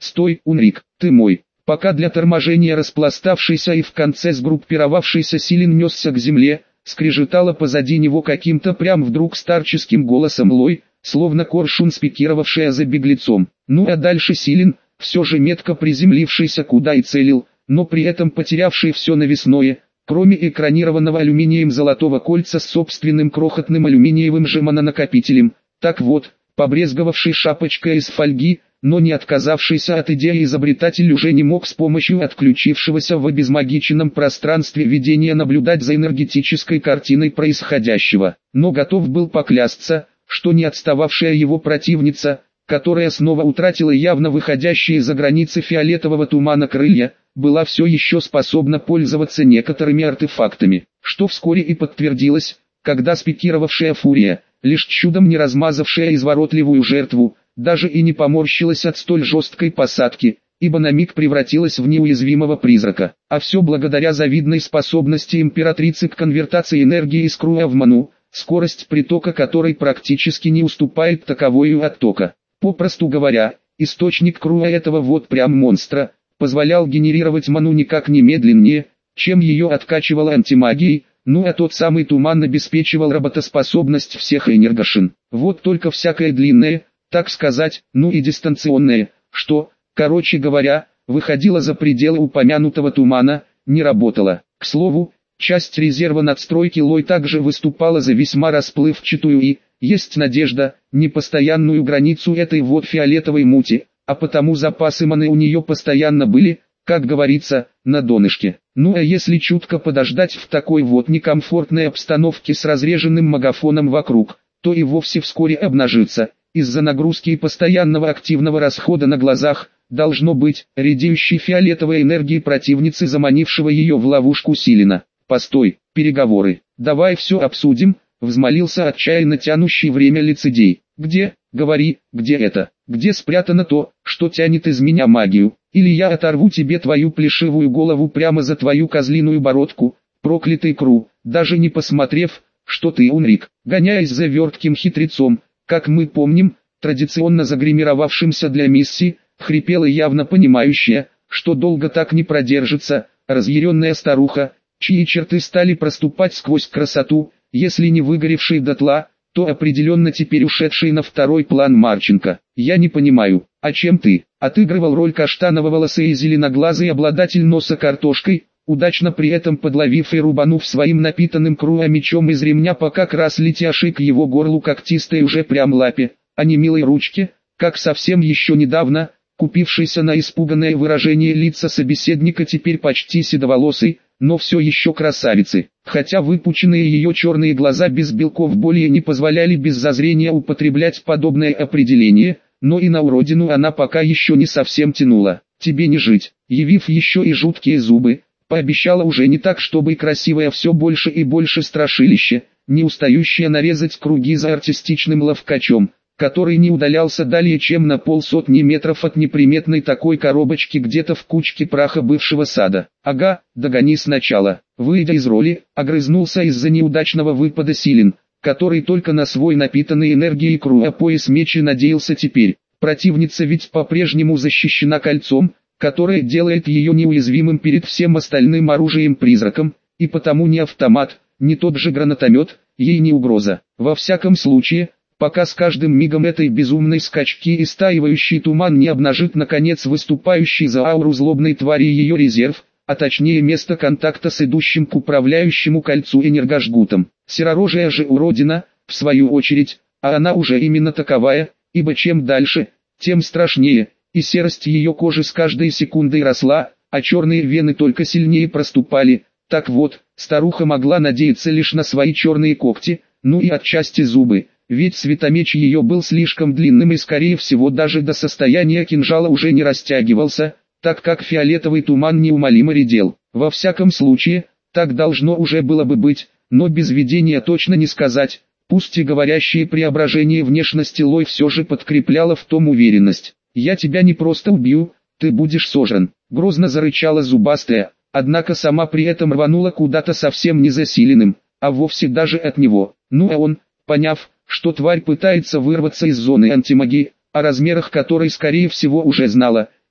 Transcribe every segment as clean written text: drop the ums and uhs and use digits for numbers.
«Стой, Унрик, ты мой!» Пока для торможения распластавшийся и в конце сгруппировавшийся Силин несся к земле, скрежетало позади него каким-то прям вдруг старческим голосом Лой, словно коршун спикировавшая за беглецом. Ну а дальше Силин, все же метко приземлившийся куда и целил, но при этом потерявший все навесное, кроме экранированного алюминием золотого кольца с собственным крохотным алюминиевым же мононакопителем. Так вот, побрезговавший шапочкой из фольги, но не отказавшийся от идеи изобретатель уже не мог с помощью отключившегося в обезмагиченном пространстве видения наблюдать за энергетической картиной происходящего, но готов был поклясться, что не отстававшая его противница, которая снова утратила явно выходящие за границы фиолетового тумана крылья, была все еще способна пользоваться некоторыми артефактами, что вскоре и подтвердилось, когда спикировавшая фурия, лишь чудом не размазавшая изворотливую жертву, даже и не поморщилась от столь жесткой посадки, ибо на миг превратилась в неуязвимого призрака. А все благодаря завидной способности императрицы к конвертации энергии из круа в ману, скорость притока которой практически не уступает таковой у оттока. Попросту говоря, источник круа этого вот прям монстра, позволял генерировать ману никак не медленнее, чем ее откачивала антимагией, ну а тот самый туман обеспечивал работоспособность всех энергошин. Вот только всякое длинное, так сказать, ну и дистанционное, что, короче говоря, выходило за пределы упомянутого тумана, не работало. К слову, часть резерва надстройки Лой также выступала за весьма расплывчатую и, есть надежда, непостоянную границу этой вот фиолетовой мути, а потому запасы маны у нее постоянно были, как говорится, на донышке. Ну а если чутко подождать в такой вот некомфортной обстановке с разреженным магафоном вокруг, то и вовсе вскоре обнажится. Из-за нагрузки и постоянного активного расхода на глазах, должно быть, редеющей фиолетовой энергии противницы, заманившего ее в ловушку Силина. «Постой, переговоры, давай все обсудим», — взмолился отчаянно тянущий время лицедей. «Где, говори, где это, где спрятано то, что тянет из меня магию, или я оторву тебе твою плешивую голову прямо за твою козлиную бородку, проклятый Кру, даже не посмотрев, что ты, Унрик, гоняясь за вертким хитрецом». Как мы помним, традиционно загримировавшимся для миссии, хрипела явно понимающая, что долго так не продержится, разъяренная старуха, чьи черты стали проступать сквозь красоту, если не выгоревший дотла, то определенно теперь ушедший на второй план Марченко. «Я не понимаю, а чем ты?» Отыгрывал роль каштаново-волосый и зеленоглазый обладатель носа картошкой, удачно при этом подловив и рубанув своим напитанным круа мечом из ремня по как раз летяшей к его горлу когтистой уже прям лапе, а не милой ручке, как совсем еще недавно, купившийся на испуганное выражение лица собеседника теперь почти седоволосый, но все еще красавицы. Хотя выпученные ее черные глаза без белков более не позволяли без зазрения употреблять подобное определение, но и на уродину она пока еще не совсем тянула. «Тебе не жить», явив еще и жуткие зубы, пообещала уже не так, чтобы красивое все больше и больше страшилище, не устающее нарезать круги за артистичным ловкачом, который не удалялся далее чем на 50 метров от неприметной такой коробочки где-то в кучке праха бывшего сада. «Ага, догони сначала». Выйдя из роли, огрызнулся из-за неудачного выпада Силин, который только на свой напитанный энергией круа пояс мечи надеялся теперь. Противница ведь по-прежнему защищена кольцом, которое делает ее неуязвимым перед всем остальным оружием-призраком, и потому ни автомат, ни тот же гранатомет, ей не угроза. Во всяком случае, пока с каждым мигом этой безумной скачки и стаивающий туман не обнажит наконец выступающий за ауру злобной твари ее резерв, а точнее место контакта с идущим к управляющему кольцу энергожгутом. Серорожая же уродина, в свою очередь, а она уже именно таковая, ибо чем дальше, тем страшнее, и серость ее кожи с каждой секундой росла, а черные вены только сильнее проступали. Так вот, старуха могла надеяться лишь на свои черные когти, ну и отчасти зубы, ведь светомеч ее был слишком длинным и скорее всего даже до состояния кинжала уже не растягивался, так как фиолетовый туман неумолимо редел. Во всяком случае, так должно уже было бы быть, но без видения точно не сказать. Пусть и говорящее преображение внешности Лой все же подкрепляло в том уверенность. «Я тебя не просто убью, ты будешь сожран», — грозно зарычала зубастая, однако сама при этом рванула куда-то совсем не за Силиным, а вовсе даже от него. Ну а он, поняв, что тварь пытается вырваться из зоны антимагии, о размерах которой скорее всего уже знала,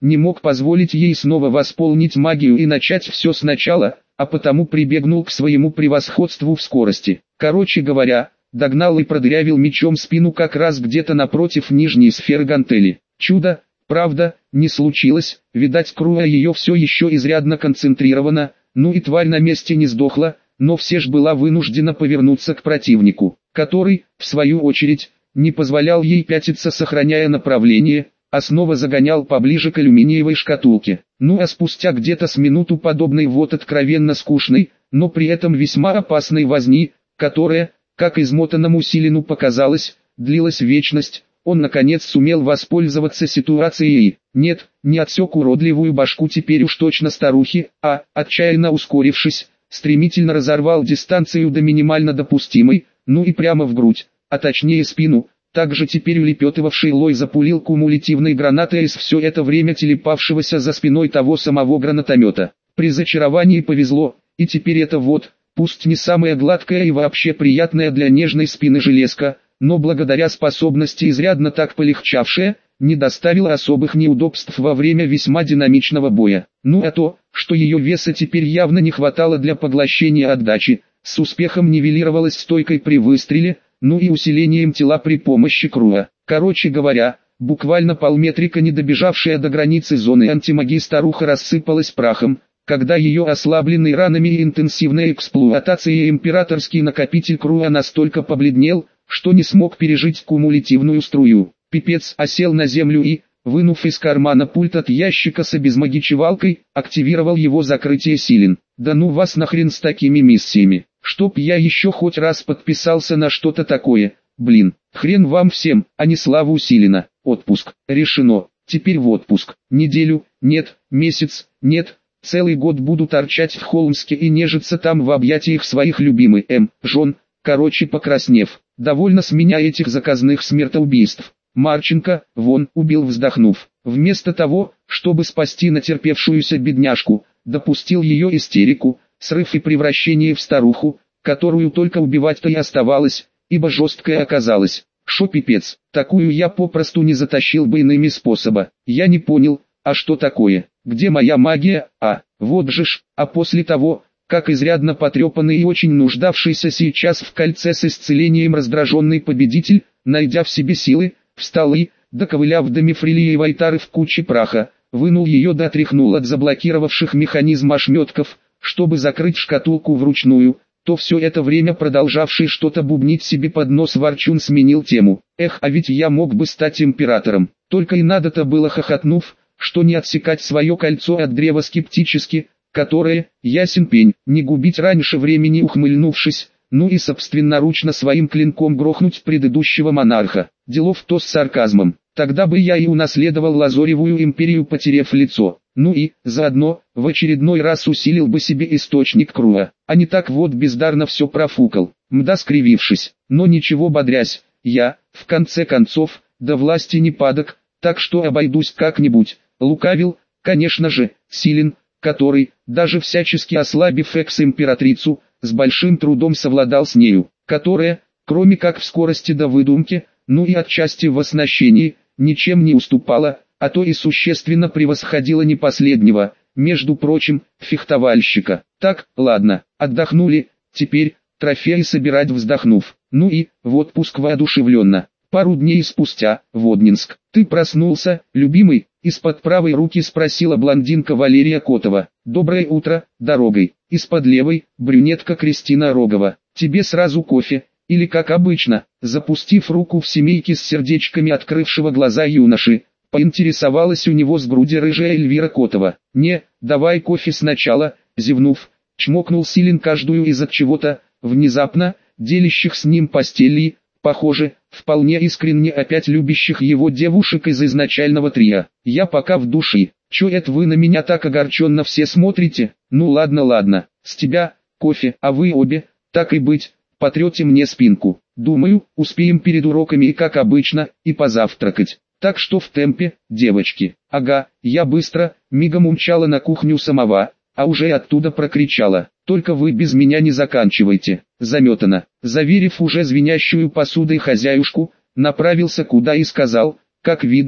не мог позволить ей снова восполнить магию и начать все сначала, а потому прибегнул к своему превосходству в скорости. Короче говоря, догнал и продырявил мечом спину как раз где-то напротив нижней сферы гантели. Чудо, правда, не случилось, видать, Круа ее все еще изрядно концентрирована, ну и тварь на месте не сдохла, но все ж была вынуждена повернуться к противнику, который, в свою очередь, не позволял ей пятиться, сохраняя направление, а снова загонял поближе к алюминиевой шкатулке. Ну а спустя где-то с минуту подобной вот откровенно скучной, но при этом весьма опасной возни, которая, как измотанному Силину показалось, длилась вечность, он наконец сумел воспользоваться ситуацией. Нет, не отсек уродливую башку теперь уж точно старухи, а, отчаянно ускорившись, стремительно разорвал дистанцию до минимально допустимой, ну и прямо в грудь, а точнее спину. Также теперь улепетывавший Лой запулил кумулятивной гранатой из все это время телепавшегося за спиной того самого гранатомета. При зачаровании повезло, и теперь это вот, пусть не самая гладкая и вообще приятная для нежной спины железка, но благодаря способности изрядно так полегчавшая, не доставила особых неудобств во время весьма динамичного боя. Ну а то, что ее веса теперь явно не хватало для поглощения отдачи, с успехом нивелировалось стойкой при выстреле, ну и усилением тела при помощи Круа. Короче говоря, буквально полметрика не добежавшая до границы зоны антимагии старуха рассыпалась прахом, когда ее ослабленный ранами и интенсивной эксплуатацией императорский накопитель Круа настолько побледнел, что не смог пережить кумулятивную струю. Пипец осел на землю и, вынув из кармана пульт от ящика с обезмагичевалкой, активировал его закрытие Силин. Да ну вас нахрен с такими миссиями, чтоб я еще хоть раз подписался на что-то такое, блин, хрен вам всем, а не славу Силина. Отпуск, решено, теперь в отпуск, неделю, нет, месяц, нет, целый год буду торчать в Холмске и нежиться там в объятиях своих любимых жен, короче покраснев, довольно с меня этих заказных смертоубийств. Марченко, вон, убил вздохнув. Вместо того, чтобы спасти натерпевшуюся бедняжку, допустил ее истерику, срыв и превращение в старуху, которую только убивать-то и оставалось, ибо жесткая оказалась. Шо пипец, такую я попросту не затащил бы иными способа. Я не понял, а что такое, где моя магия, вот же ж, а после того, как изрядно потрепанный и очень нуждавшийся сейчас в кольце с исцелением раздраженный победитель, найдя в себе силы, встал и, доковыляв до мифрилиевой тары в куче праха, вынул ее да отряхнул от заблокировавших механизм ошметков, чтобы закрыть шкатулку вручную, то все это время продолжавший что-то бубнить себе под нос ворчун сменил тему. Эх, а ведь я мог бы стать императором, только и надо-то было, хохотнув, что не отсекать свое кольцо от древа скептически, которое, ясен пень, не губить раньше времени, ухмыльнувшись, ну и собственноручно своим клинком грохнуть предыдущего монарха. Делов-то с сарказмом. Тогда бы я и унаследовал Лазоревую империю, потеряв лицо. Ну и, заодно, в очередной раз усилил бы себе источник Круа. А не так вот бездарно все профукал. Мда, скривившись, но ничего, бодрясь, я, в конце концов, до власти не падок, так что обойдусь как-нибудь. Лукавил, конечно же, Силин, который, даже всячески ослабив экс-императрицу, с большим трудом совладал с нею, которая, кроме как в скорости до выдумки, ну и отчасти в оснащении, ничем не уступала, а то и существенно превосходила не последнего, между прочим, фехтовальщика. Так, ладно, отдохнули, теперь, трофеи собирать, вздохнув. Ну и, в отпуск воодушевленно. Пару дней спустя, Воднинск. Ты проснулся, любимый? Из-под правой руки спросила блондинка Валерия Котова. Доброе утро, дорогой. Из-под левой, брюнетка Кристина Рогова. Тебе сразу кофе, или как обычно? Запустив руку в семейки с сердечками открывшего глаза юноши, поинтересовалась у него с груди рыжая Эльвира Котова. Не, давай кофе сначала, зевнув, чмокнул Силин каждую из от чего-то, внезапно, делящих с ним постели, похоже, вполне искренне опять любящих его девушек из изначального трия. Я пока в душе. Чё это вы на меня так огорченно все смотрите? Ну ладно, с тебя, кофе, а вы обе, так и быть, потрете мне спинку. Думаю, успеем перед уроками и как обычно, и позавтракать. Так что в темпе, девочки. Ага, я быстро, мигом умчала на кухню самого, а уже оттуда прокричала. Только вы без меня не заканчивайте. Заметано. Заверив уже звенящую посудой хозяюшку, направился куда и сказал, как видно,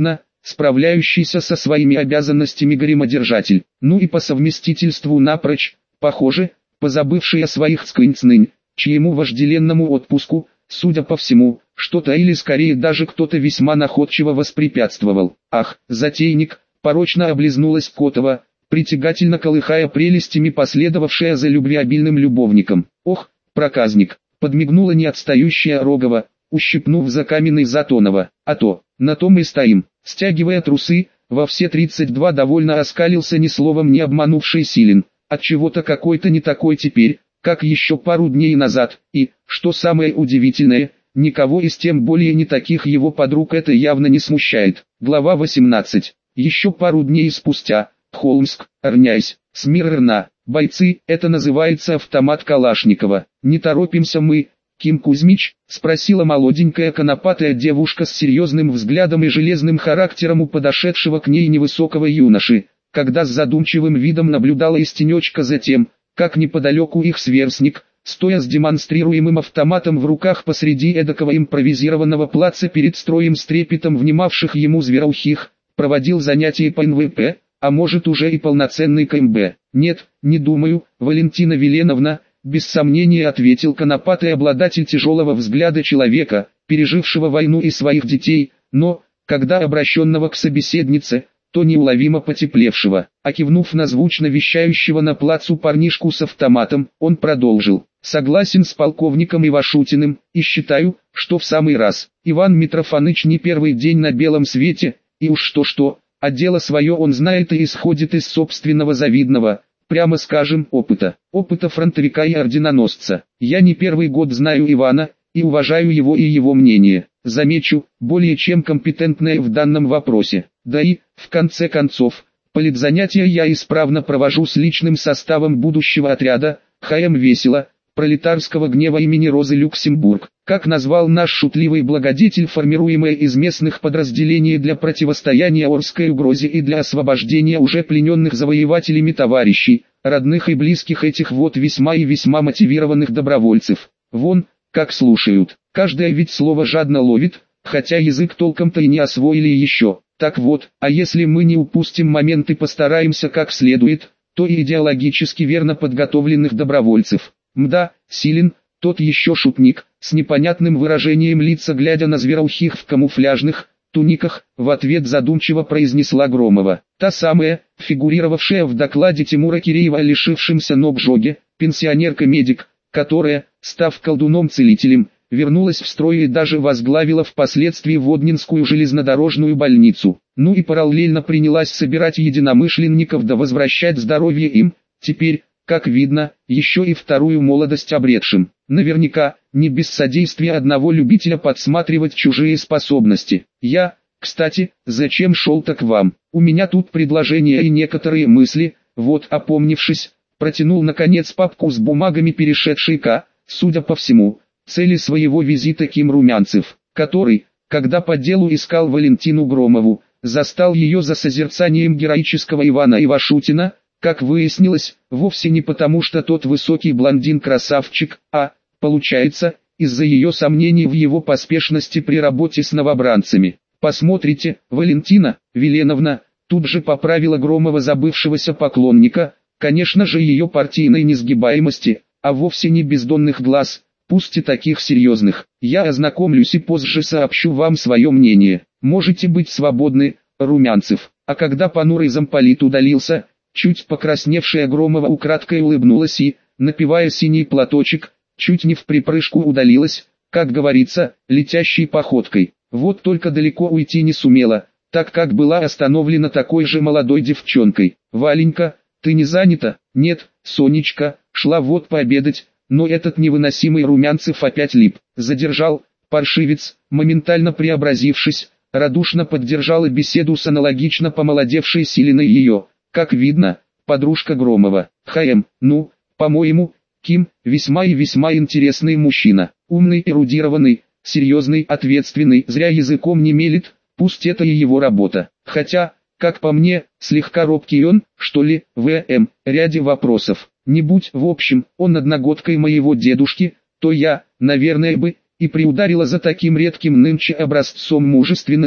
справляющийся со своими обязанностями гримодержатель, ну и по совместительству напрочь, похоже, позабывший о своих цкынцнынь, чьему вожделенному отпуску, судя по всему, что-то или скорее даже кто-то весьма находчиво воспрепятствовал. Ах, затейник, порочно облизнулась Котова, притягательно колыхая прелестями последовавшая за любвеобильным любовником. Ох, проказник, подмигнула неотстающая Рогова, ущипнув за каменный Затонова. А то, на том и стоим, стягивая трусы, во все 32 довольно оскалился ни словом не обманувший Силин. Отчего-то какой-то не такой теперь, как еще пару дней назад, и, что самое удивительное, никого из тем более не таких его подруг это явно не смущает. Глава 18. Еще пару дней спустя, Холмск, Арняйсь, смирно, бойцы, это называется автомат Калашникова. Не торопимся мы, Ким Кузьмич, спросила молоденькая конопатая девушка с серьезным взглядом и железным характером у подошедшего к ней невысокого юноши, когда с задумчивым видом наблюдала из тенечка за тем, как неподалеку их сверстник, стоя с демонстрируемым автоматом в руках посреди эдакого импровизированного плаца перед строем с трепетом внимавших ему звероухих, проводил занятия по НВП, а может уже и полноценный КМБ. «Нет, не думаю, Валентина Веленовна», без сомнения ответил конопатый обладатель тяжелого взгляда человека, пережившего войну и своих детей, но, когда обращенного к собеседнице, то неуловимо потеплевшего, а кивнув на звучно вещающего на плацу парнишку с автоматом, он продолжил: «Согласен с полковником Ивашутиным, и считаю, что в самый раз. Иван Митрофаныч не первый день на белом свете, и уж что-что, а дело свое он знает и исходит из собственного завидного, прямо скажем, опыта фронтовика и орденоносца. Я не первый год знаю Ивана, и уважаю его и его мнение. Замечу, более чем компетентное в данном вопросе. Да и, в конце концов, политзанятия я исправно провожу с личным составом будущего отряда, ХМ весело, пролетарского гнева имени Розы Люксембург, как назвал наш шутливый благодетель формируемое из местных подразделений для противостояния Орской угрозе и для освобождения уже плененных завоевателями товарищей, родных и близких этих вот весьма и весьма мотивированных добровольцев. Вон, как слушают, каждое ведь слово жадно ловит, хотя язык толком-то и не освоили еще. Так вот, а если мы не упустим момент и постараемся как следует, то и идеологически верно подготовленных добровольцев. Мда, Силин, тот еще шутник, с непонятным выражением лица глядя на звероухих в камуфляжных туниках, в ответ задумчиво произнесла Громова. Та самая, фигурировавшая в докладе Тимура Киреева о лишившемся ног Жоге, пенсионерка-медик, которая, став колдуном-целителем, вернулась в строй и даже возглавила впоследствии Воднинскую железнодорожную больницу. Ну и параллельно принялась собирать единомышленников да возвращать здоровье им, теперь, как видно, еще и вторую молодость обретшим. Наверняка, не без содействия одного любителя подсматривать чужие способности. Я, кстати, зачем шел-то к вам? У меня тут предложения и некоторые мысли, вот опомнившись, протянул наконец папку с бумагами перешедший к, судя по всему, цели своего визита Ким Румянцев, который, когда по делу искал Валентину Громову, застал ее за созерцанием героического Ивана Ивашутина, как выяснилось, вовсе не потому что тот высокий блондин-красавчик, а, получается, из-за ее сомнений в его поспешности при работе с новобранцами. «Посмотрите, Валентина Веленовна», тут же поправила Громова забывшегося поклонника, конечно же ее партийной несгибаемости, а вовсе не бездонных глаз, пусть и таких серьезных. Я ознакомлюсь и позже сообщу вам свое мнение. Можете быть свободны, Румянцев. А когда понурый замполит удалился, чуть покрасневшая Громова украдкой улыбнулась и, напевая «Синий платочек», чуть не в припрыжку удалилась, как говорится, летящей походкой. Вот только далеко уйти не сумела, так как была остановлена такой же молодой девчонкой. «Валенька, ты не занята?» «Нет, Сонечка, шла вот пообедать», но этот невыносимый Румянцев опять лип. Задержал, паршивец, моментально преобразившись, радушно поддержала беседу с аналогично помолодевшей Силиной ее. Как видно, подружка Громова. ХМ, ну, по-моему, Ким, весьма и весьма интересный мужчина. Умный, эрудированный, серьезный, ответственный, зря языком не мелет, пусть это и его работа. Хотя, как по мне, слегка робкий он, что ли, в ряде вопросов. Не будь, в общем, он одногодкой моего дедушки, то я, наверное бы, и приударила за таким редким нынче образцом мужественности,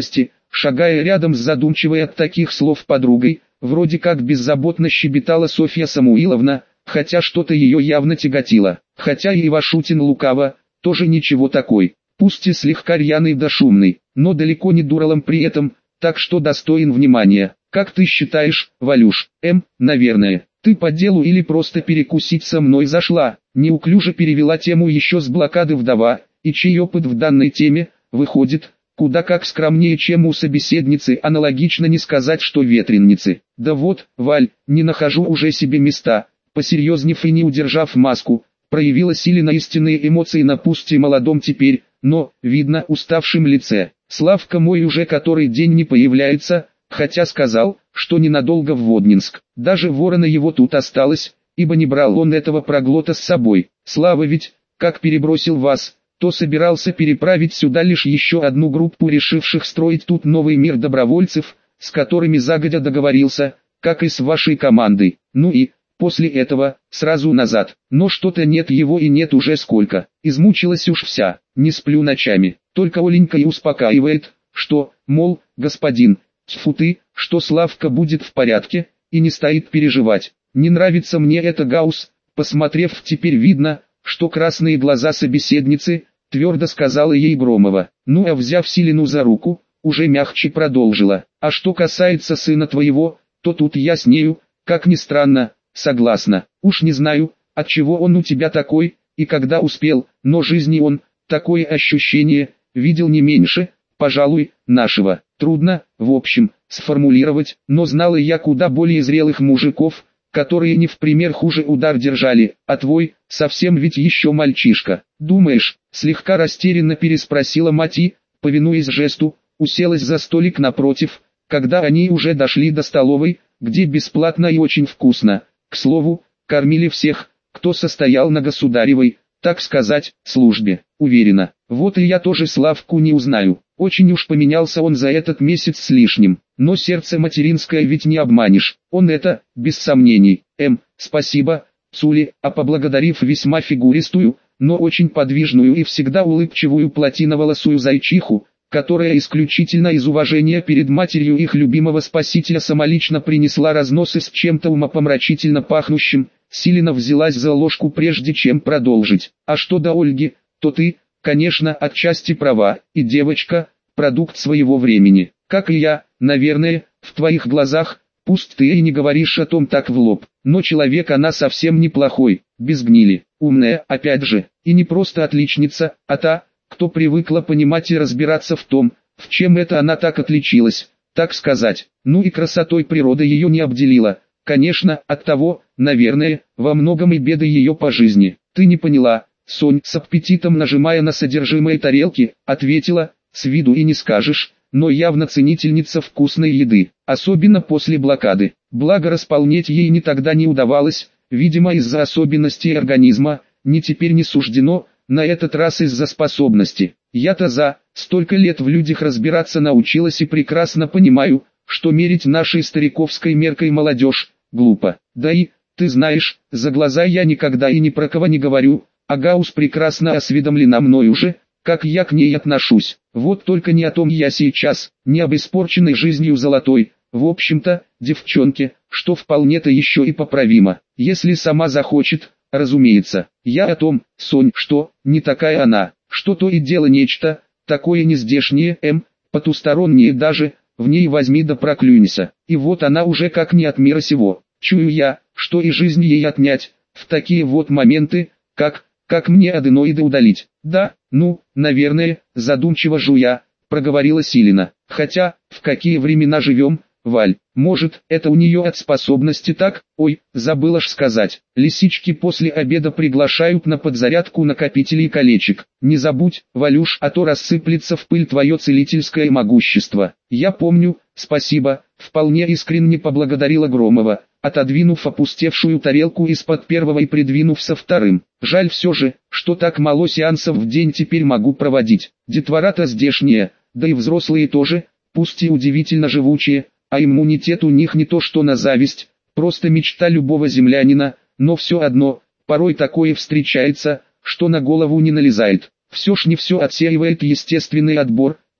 шагая рядом с задумчивой от таких слов подругой, вроде как беззаботно щебетала Софья Самуиловна, хотя что-то ее явно тяготило. Хотя и Ивашутин лукаво, тоже ничего такой, пусть и слегка рьяный да шумный, но далеко не дуралом при этом, так что достоин внимания. Как ты считаешь, Валюш? Наверное, ты по делу или просто перекусить со мной зашла? Неуклюже перевела тему еще с блокады вдова, и чей опыт в данной теме, выходит, куда как скромнее, чем у собеседницы, аналогично не сказать, что ветренницы. Да вот, Валь, не нахожу уже себе места, посерьезнев и не удержав маску, проявила Силина истинные эмоции на пусть и молодом теперь, но, видно, уставшем лице. Славка мой уже который день не появляется, хотя сказал, что ненадолго в Воднинск. Даже ворона его тут осталось, ибо не брал он этого проглота с собой. Слава ведь, как перебросил вас, то собирался переправить сюда лишь еще одну группу решивших строить тут новый мир добровольцев, с которыми загодя договорился, как и с вашей командой. Ну и, после этого, сразу назад. Но что-то нет его и нет уже сколько. Измучилась уж вся, не сплю ночами. Только Оленька и успокаивает, что, мол, господин, тьфу ты, что Славка будет в порядке, и не стоит переживать. Не нравится мне это, Гаус. Посмотрев теперь видно, что красные глаза собеседницы, твердо сказала ей Громова. Ну а взяв Силину за руку, уже мягче продолжила. А что касается сына твоего, то тут я с нею, как ни странно, согласна. Уж не знаю, отчего он у тебя такой, и когда успел, но жизни он, такое ощущение, видел не меньше, пожалуй, нашего. Трудно, в общем, сформулировать, но знала я куда более зрелых мужиков, которые не в пример хуже удар держали, а твой, совсем ведь еще мальчишка. Думаешь, слегка растерянно переспросила мать и, повинуясь жесту, уселась за столик напротив, когда они уже дошли до столовой, где бесплатно и очень вкусно, к слову, кормили всех, кто состоял на государевой, так сказать, службе. Уверена, вот и я тоже Славку не узнаю. Очень уж поменялся он за этот месяц с лишним, но сердце материнское ведь не обманешь. Он это, без сомнений. Спасибо, Цули, а поблагодарив весьма фигуристую, но очень подвижную и всегда улыбчивую платиноволосую зайчиху, которая исключительно из уважения перед матерью их любимого спасителя самолично принесла разносы с чем-то умопомрачительно пахнущим, Силина взялась за ложку прежде чем продолжить. А что до Ольги, то ты, конечно, отчасти права, и девочка, продукт своего времени. Как и я, наверное, в твоих глазах, пусть ты и не говоришь о том так в лоб, но человек она совсем неплохой, без гнили, умная, опять же, и не просто отличница, а та, кто привыкла понимать и разбираться в том, в чем это она так отличилась, так сказать. Ну и красотой природа ее не обделила. Конечно, оттого, наверное, во многом и беды ее по жизни. Ты не поняла, Сонь, с аппетитом нажимая на содержимое тарелки, ответила, с виду и не скажешь, но явно ценительница вкусной еды, особенно после блокады. Благо располнеть ей ни тогда не удавалось, видимо из-за особенностей организма, ни теперь не суждено, на этот раз из-за способности. Я-то за столько лет в людях разбираться научилась и прекрасно понимаю, что мерить нашей стариковской меркой молодежь глупо. Да и, ты знаешь, за глаза я никогда и ни про кого не говорю, а Гаус прекрасно осведомлена мной уже, как я к ней отношусь. Вот только не о том я сейчас, не об испорченной жизнью золотой, в общем-то, девчонке, что вполне-то еще и поправимо, если сама захочет, разумеется. Я о том, Сонь, что, не такая она, что то и дело нечто, такое нездешнее, потустороннее даже, в ней возьми да проклюнься. И вот она уже как не от мира сего. Чую я, что и жизнь ей отнять, в такие вот моменты, как мне аденоиды удалить. Да, ну, наверное, задумчиво жуя, проговорила Силина. Хотя, в какие времена живем, Валь, может, это у нее от способности так? Ой, забыла ж сказать. Лисички после обеда приглашают на подзарядку накопителей колечек. Не забудь, Валюш, а то рассыплется в пыль твое целительское могущество. Я помню, спасибо, вполне искренне поблагодарила Громова, отодвинув опустевшую тарелку из-под первого и придвинув со вторым. Жаль все же, что так мало сеансов в день теперь могу проводить. Детвора-то здешние, да и взрослые тоже, пусть и удивительно живучие, а иммунитет у них не то что на зависть, просто мечта любого землянина, но все одно, порой такое встречается, что на голову не налезает. Все ж не все отсеивает естественный отбор,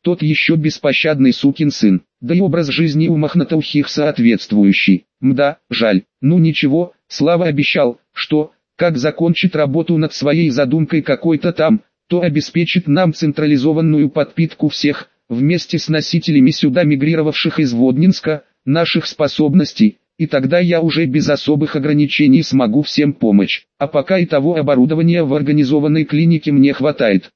тот еще беспощадный сукин сын, да и образ жизни у мохнатоухих соответствующий. Мда, жаль, ну ничего, Слава обещал, что, как закончит работу над своей задумкой какой-то там, то обеспечит нам централизованную подпитку всех, вместе с носителями сюда мигрировавших из Воднинска, наших способностей, и тогда я уже без особых ограничений смогу всем помочь. А пока и того оборудования в организованной клинике мне хватает.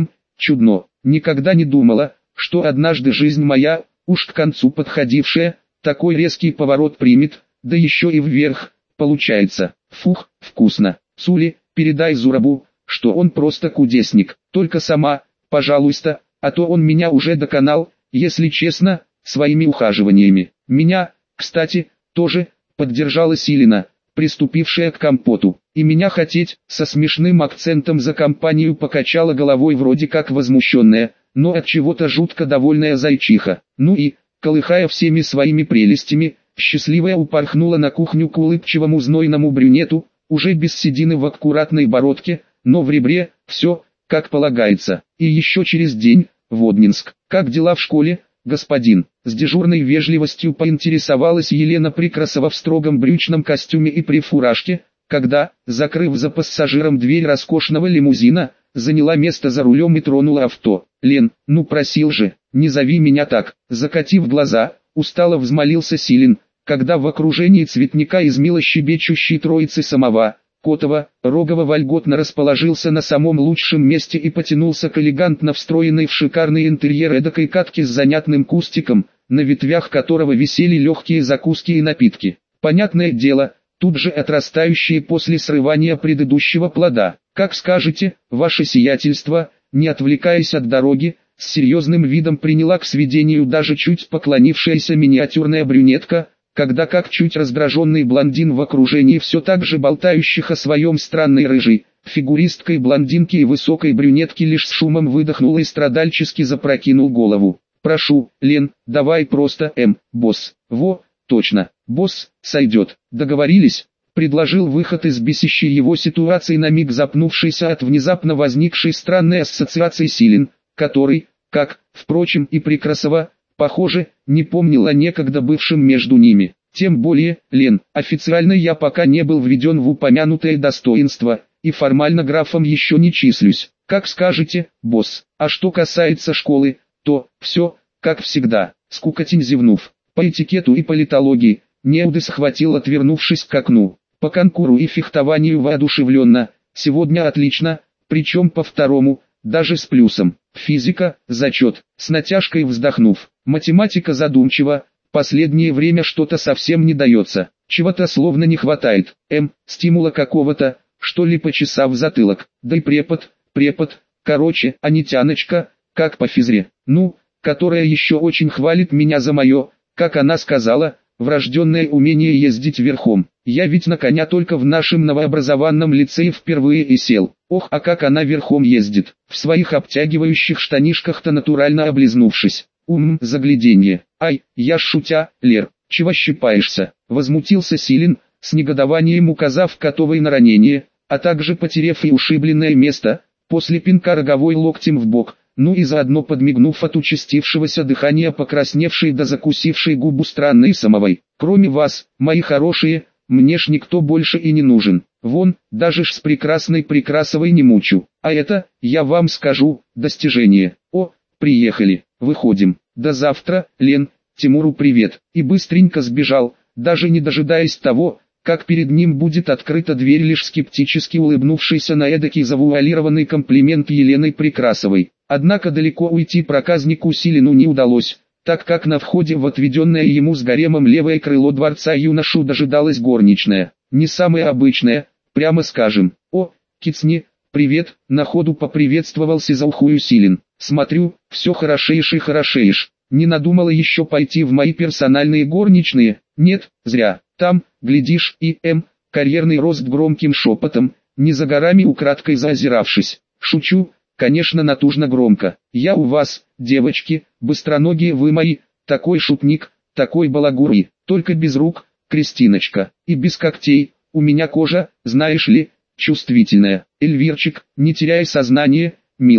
Чудно, никогда не думала, что однажды жизнь моя, уж к концу подходившая, такой резкий поворот примет, да еще и вверх, получается. Фух, вкусно. Сули, передай Зурабу, что он просто кудесник, только сама, пожалуйста, а то он меня уже доконал, если честно, своими ухаживаниями. Меня, кстати, тоже поддержала Силина, приступившая к компоту, и меня хотеть, со смешным акцентом за компанию покачала головой вроде как возмущенная, но от чего-то жутко довольная зайчиха. Ну и, колыхая всеми своими прелестями, счастливая упорхнула на кухню к улыбчивому знойному брюнету, уже без седины в аккуратной бородке, но в ребре, все, как полагается. И еще через день, Воднинск. Как дела в школе, господин? С дежурной вежливостью поинтересовалась Елена Прекрасова в строгом брючном костюме и при фуражке, когда, закрыв за пассажиром дверь роскошного лимузина, заняла место за рулем и тронула авто. Лен, ну просил же, не зови меня так. Закатив глаза, устало взмолился Силин, когда в окружении цветника из мило щебечущей троицы самого, Котова, Рогова вольготно расположился на самом лучшем месте и потянулся к элегантно встроенной в шикарный интерьер эдакой катке с занятным кустиком, на ветвях которого висели легкие закуски и напитки. Понятное дело, тут же отрастающие после срывания предыдущего плода. Как скажете, ваше сиятельство, не отвлекаясь от дороги, с серьезным видом приняла к сведению даже чуть поклонившаяся миниатюрная брюнетка, когда как чуть раздраженный блондин в окружении все так же болтающих о своем странной рыжей, фигуристкой блондинки и высокой брюнетки лишь с шумом выдохнул и страдальчески запрокинул голову. «Прошу, Лен, давай просто босс». «Во, точно, босс, сойдет. Договорились?» Предложил выход из бесящей его ситуации на миг запнувшийся от внезапно возникшей странной ассоциации Силин, который, как, впрочем и Прекрасова, похоже, не помнил о некогда бывшем между ними. Тем более, Лен, официально я пока не был введен в упомянутое достоинство, и формально графом еще не числюсь. Как скажете, босс. А что касается школы, то, все, как всегда, скукотень зевнув. По этикету и политологии, неуды схватил, отвернувшись к окну. По конкуру и фехтованию воодушевленно, сегодня отлично, причем по второму, даже с плюсом. Физика, зачет, с натяжкой вздохнув. Математика задумчиво, последнее время что-то совсем не дается, чего-то словно не хватает. Стимула какого-то, что ли, почесав затылок. Да и препод, короче, Анитяночка, как по физре. Ну, которая еще очень хвалит меня за мое, как она сказала, врожденное умение ездить верхом. Я ведь на коня только в нашем новообразованном лицее впервые и сел. Ох, а как она верхом ездит, в своих обтягивающих штанишках-то натурально облизнувшись. Загляденье. Ай, я шутя, Лер, чего щипаешься? Возмутился Силин, с негодованием указав Котовой на ранение, а также потерев и ушибленное место, после пинка роговой локтем в бок. Ну и заодно подмигнув от участившегося дыхания покрасневшей да закусившей губу странной самовой. Кроме вас, мои хорошие, мне ж никто больше и не нужен. Вон, даже ж с прекрасной Прекрасовой не мучу. А это, я вам скажу, достижение. О, приехали, выходим. До завтра, Лен, Тимуру привет. И быстренько сбежал, даже не дожидаясь того, как перед ним будет открыта дверь, лишь скептически улыбнувшийся на эдакий завуалированный комплимент Еленой Прекрасовой. Однако далеко уйти проказнику Силину не удалось, так как на входе в отведенное ему с гаремом левое крыло дворца юношу дожидалась горничная. Не самая обычная, прямо скажем. «О, кицни, привет», на ходу поприветствовал сизаухую Силин. «Смотрю, все хорошеешь и хорошеешь. Не надумала еще пойти в мои персональные горничные?» «Нет, зря. Там, глядишь, и карьерный рост громким шепотом, не за горами украдкой заозиравшись. Шучу, конечно, натужно громко. Я у вас, девочки, быстроногие вы мои, такой шутник, такой балагур, только без рук, Кристиночка, и без когтей, у меня кожа, знаешь ли, чувствительная. Эльвирчик, не теряй сознание, милая».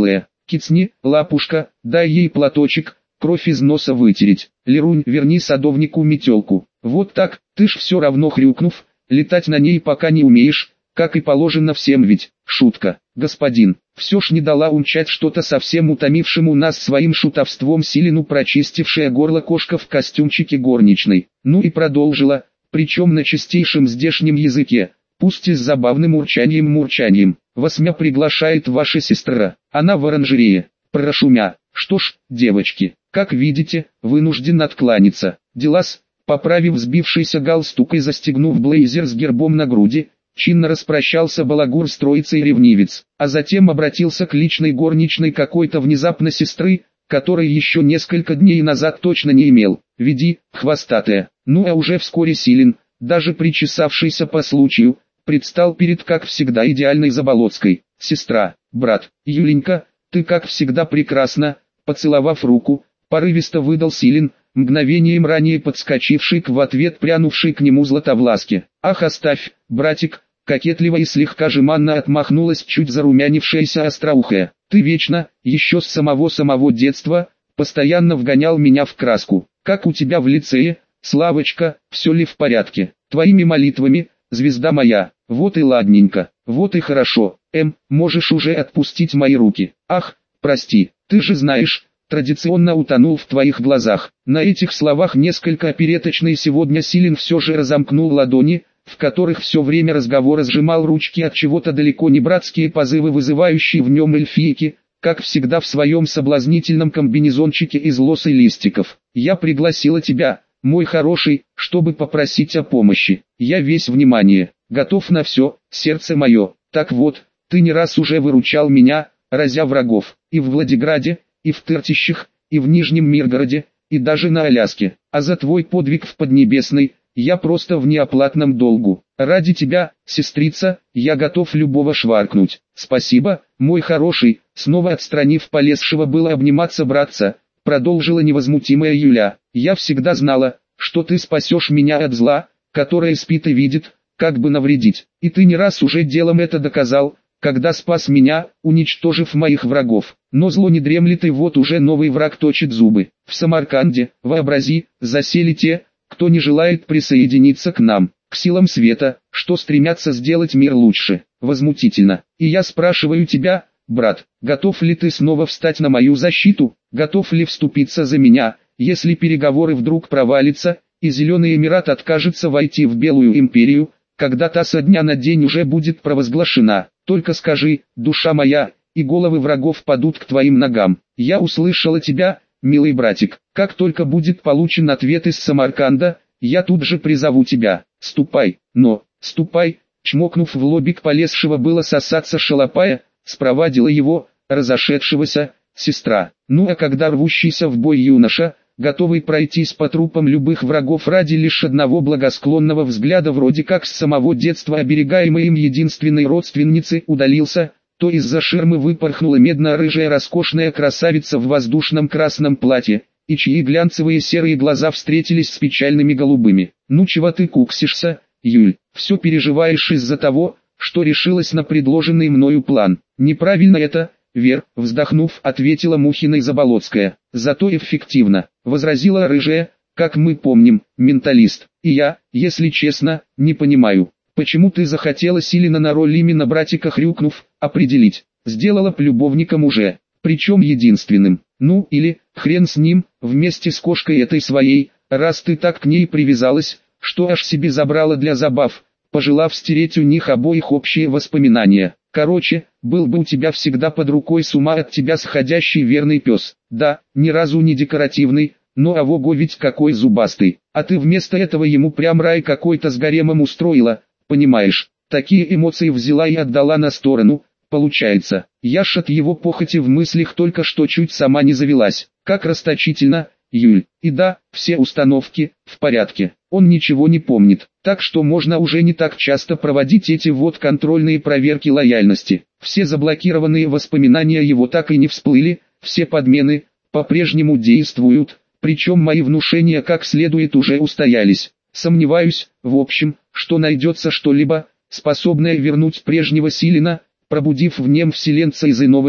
Кицни, лапушка, дай ей платочек, кровь из носа вытереть. Лерунь, верни садовнику метелку. Вот так, ты ж все равно хрюкнув, летать на ней пока не умеешь, как и положено всем ведь. Шутка, господин. Все ж не дала умчать что-то совсем утомившему нас своим шутовством Силину прочистившая горло кошка в костюмчике горничной. Ну и продолжила, причем на чистейшем здешнем языке, пусть и с забавным урчанием. Вас мя приглашает ваша сестра, она в оранжерее. Прошу мя. Что ж, девочки, как видите, вынужден откланяться. Делас, поправив сбившийся галстук и застегнув блейзер с гербом на груди, чинно распрощался балагур с троицей ревнивец, а затем обратился к личной горничной какой-то внезапно сестры, которой еще несколько дней назад точно не имел. Веди, хвостатая. Ну а уже вскоре Силин, даже причесавшийся по случаю, предстал перед, как всегда, идеальной Заболоцкой. Сестра, брат, Юленька, ты как всегда прекрасна. Поцеловав руку, порывисто выдал Силин, мгновением ранее подскочивший в ответ прянувший к нему Златовласке. Ах, оставь, братик, кокетливо и слегка жеманно отмахнулась чуть зарумянившаяся остроухая. Ты вечно, еще с самого детства, постоянно вгонял меня в краску. Как у тебя в лицее, Славочка, все ли в порядке? Твоими молитвами, звезда моя. Вот и ладненько, вот и хорошо. Можешь уже отпустить мои руки. Ах, прости, ты же знаешь, традиционно утонул в твоих глазах. На этих словах несколько опереточный сегодня Силин все же разомкнул ладони, в которых все время разговора сжимал ручки от чего-то далеко не братские позывы, вызывающие в нем эльфийки, как всегда в своем соблазнительном комбинезончике из лос и листиков. Я пригласила тебя, мой хороший, чтобы попросить о помощи. Я весь внимание, готов на все, сердце мое. Так вот, ты не раз уже выручал меня, разя врагов, и в Владиграде, и в Тыртищах, и в Нижнем Миргороде, и даже на Аляске. А за твой подвиг в Поднебесной, я просто в неоплатном долгу. Ради тебя, сестрица, я готов любого шваркнуть. Спасибо, мой хороший. Снова отстранив полезшего было обниматься братца, продолжила невозмутимая Юля. Я всегда знала, что ты спасешь меня от зла, которое спит и видит, как бы навредить. И ты не раз уже делом это доказал, когда спас меня, уничтожив моих врагов. Но зло не дремлет, и вот уже новый враг точит зубы. В Самарканде, вообрази, засели те, кто не желает присоединиться к нам, к силам света, что стремятся сделать мир лучше. Возмутительно. И я спрашиваю тебя, брат, готов ли ты снова встать на мою защиту, готов ли вступиться за меня, если переговоры вдруг провалятся, и Зеленый Эмират откажется войти в Белую Империю, когда та со дня на день уже будет провозглашена. Только скажи, душа моя, и головы врагов падут к твоим ногам. Я услышала тебя, милый братик. Как только будет получен ответ из Самарканда, я тут же призову тебя. Ступай, ступай. Чмокнув в лобик полезшего было сосаться шалопая, спровадила его, разошедшегося, сестра. Ну а когда рвущийся в бой юноша, готовый пройтись по трупам любых врагов ради лишь одного благосклонного взгляда вроде как с самого детства оберегаемой им единственной родственницы, удалился, то из-за ширмы выпорхнула медно-рыжая роскошная красавица в воздушном красном платье, и чьи глянцевые серые глаза встретились с печальными голубыми. Ну чего ты куксишься, Юль, все переживаешь из-за того, что решилась на предложенный мною план. Неправильно это, Вер, вздохнув, ответила Мухиной Заболоцкая. Зато эффективно, возразила рыжая, как мы помним, менталист. И я, если честно, не понимаю, почему ты захотела Силина на роль именно братика хрюкнув, определить. Сделала б любовником уже, причем единственным. Ну или, хрен с ним, вместе с кошкой этой своей, раз ты так к ней привязалась, что аж себе забрала для забав, пожелав стереть у них обоих общие воспоминания. Короче, был бы у тебя всегда под рукой с ума от тебя сходящий верный пес. Да, ни разу не декоративный, но авого ведь какой зубастый. А ты вместо этого ему прям рай какой-то с гаремом устроила, понимаешь? Такие эмоции взяла и отдала на сторону. Получается, я ж от его похоти в мыслях только что чуть сама не завелась. Как расточительно, Юль. И да, все установки в порядке. Он ничего не помнит, так что можно уже не так часто проводить эти вот контрольные проверки лояльности. Все заблокированные воспоминания его так и не всплыли, все подмены по-прежнему действуют, причем мои внушения как следует уже устоялись. Сомневаюсь, в общем, что найдется что-либо, способное вернуть прежнего Силина, пробудив в нем вселенца из иного мира.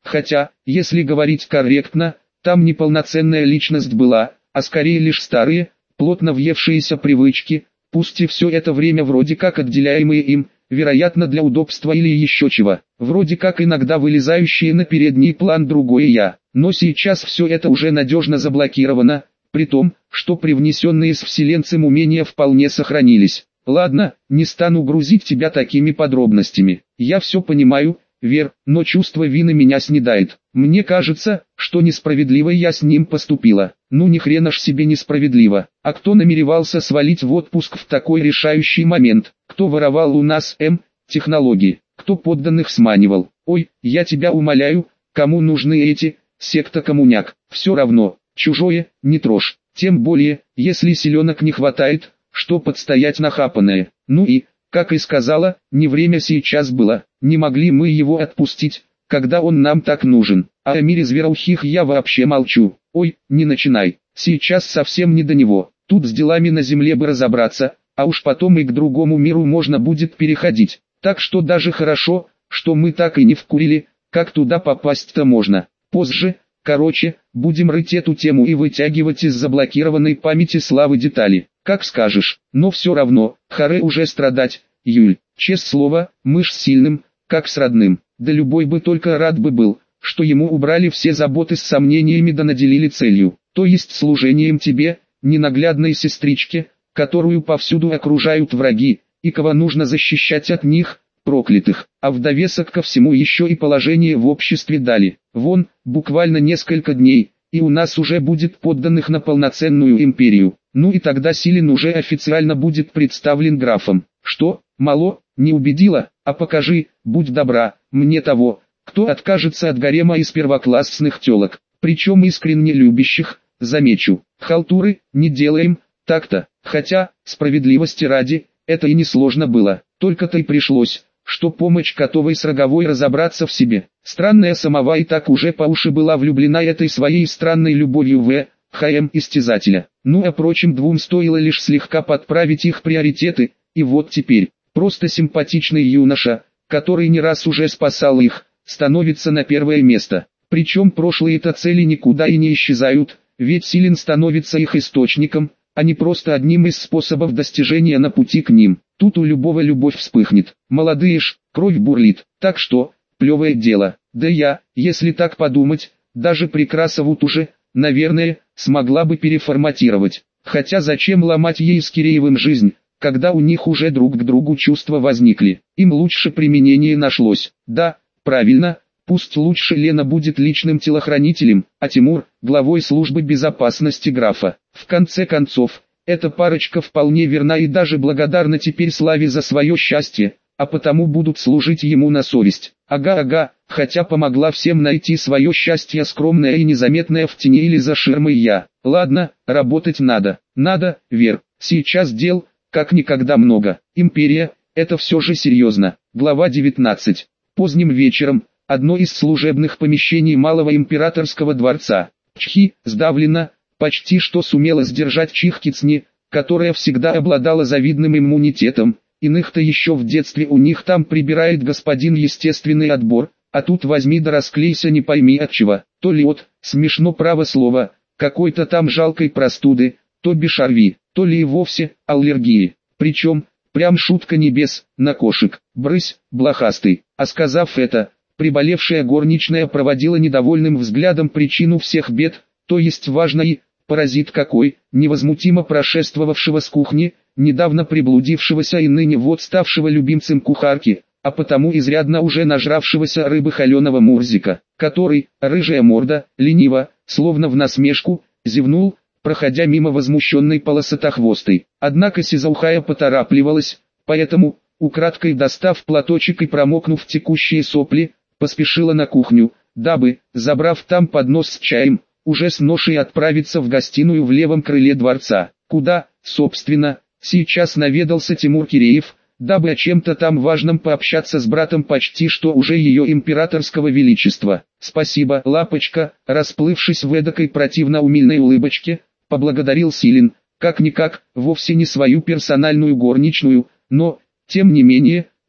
Хотя, если говорить корректно, там не полноценная личность была, а скорее лишь старые, плотно въевшиеся привычки, пусть и все это время вроде как отделяемые им, вероятно для удобства или еще чего, вроде как иногда вылезающие на передний план другое я. Но сейчас все это уже надежно заблокировано, при том, что привнесенные с вселенцем умения вполне сохранились. Ладно, не стану грузить тебя такими подробностями. Я все понимаю, Вер, но чувство вины меня снедает. Мне кажется, что несправедливо я с ним поступила. Ну ни хрена ж себе несправедливо. А кто намеревался свалить в отпуск в такой решающий момент? Кто воровал у нас технологии? Кто подданных сманивал? Ой, я тебя умоляю, кому нужны эти, секта коммуняк? Все равно, чужое, не трожь. Тем более, если селенок не хватает, что подстоять нахапанное. Ну и, как и сказала, не время сейчас было. Не могли мы его отпустить, когда он нам так нужен. А о мире звероухих я вообще молчу. Ой, не начинай, сейчас совсем не до него. Тут с делами на земле бы разобраться, а уж потом и к другому миру можно будет переходить. Так что даже хорошо, что мы так и не вкурили, как туда попасть-то можно. Позже, короче, будем рыть эту тему и вытягивать из заблокированной памяти славы детали. Как скажешь, но все равно, харе уже страдать, Юль. Честное слово, мы ж с сильным, как с родным. Да любой бы только рад бы был, что ему убрали все заботы с сомнениями да наделили целью, то есть служением тебе, ненаглядной сестричке, которую повсюду окружают враги, и кого нужно защищать от них, проклятых, а в довесок ко всему еще и положение в обществе дали. Вон, буквально несколько дней, и у нас уже будет подданных на полноценную империю. Ну и тогда Силин уже официально будет представлен графом. Что, мало, не убедила? А покажи, будь добра, мне того, кто откажется от гарема из первоклассных телок, причем искренне любящих, замечу. Халтуры не делаем, так-то, хотя, справедливости ради, это и не сложно было, только-то и пришлось, что помощь котовой с роговой разобраться в себе. Странная самова и так уже по уши была влюблена этой своей странной любовью в истязателя. Ну а прочим двум стоило лишь слегка подправить их приоритеты, и вот теперь, просто симпатичный юноша, который не раз уже спасал их, становится на первое место. Причем прошлые-то цели никуда и не исчезают, ведь Силин становится их источником, а не просто одним из способов достижения на пути к ним. Тут у любого любовь вспыхнет, молодые ж, кровь бурлит, так что, плевое дело. Да я, если так подумать, даже Прекрасову уже, наверное, смогла бы переформатировать. Хотя зачем ломать ей с Киреевым жизнь, когда у них уже друг к другу чувства возникли. Им лучше применение нашлось. Да, правильно, пусть лучше Лена будет личным телохранителем, а Тимур – главой службы безопасности графа. В конце концов, эта парочка вполне верна и даже благодарна теперь Славе за свое счастье, а потому будут служить ему на совесть. Ага, хотя помогла всем найти свое счастье скромное и незаметное в тени или за ширмой я. Ладно, работать надо. Надо, Вер, сейчас дел, как никогда много. Империя, это все же серьезно. Глава 19. Поздним вечером, одно из служебных помещений Малого Императорского дворца. Чхи, сдавлена, почти что сумела сдержать Чихкицни, которая всегда обладала завидным иммунитетом. Иных-то еще в детстве у них там прибирает господин естественный отбор, а тут возьми да расклейся не пойми от чего, то ли от, смешно право слово, какой-то там жалкой простуды, то бишь ОРВИ, то ли и вовсе аллергии. Причем, прям шутка небес, на кошек, брысь, блохастый. А сказав это, приболевшая горничная проводила недовольным взглядом причину всех бед, то есть важно и, паразит какой, невозмутимо прошествовавшего с кухни, недавно приблудившегося и ныне вот ставшего любимцем кухарки, а потому изрядно уже нажравшегося рыбы холеного Мурзика, который, рыжая морда, лениво, словно в насмешку, зевнул, проходя мимо возмущенной полосатохвостой. Однако сизаухая поторапливалась, поэтому, украдкой достав платочек и промокнув текущие сопли, поспешила на кухню, дабы, забрав там поднос с чаем, уже с ношей отправиться в гостиную в левом крыле дворца, куда, собственно, сейчас наведался Тимур Киреев, дабы о чем-то там важном пообщаться с братом почти что уже ее императорского величества. «Спасибо, лапочка», расплывшись в эдакой противно-умильной улыбочке, поблагодарил Силин, как-никак, вовсе не свою персональную горничную, но, тем не менее,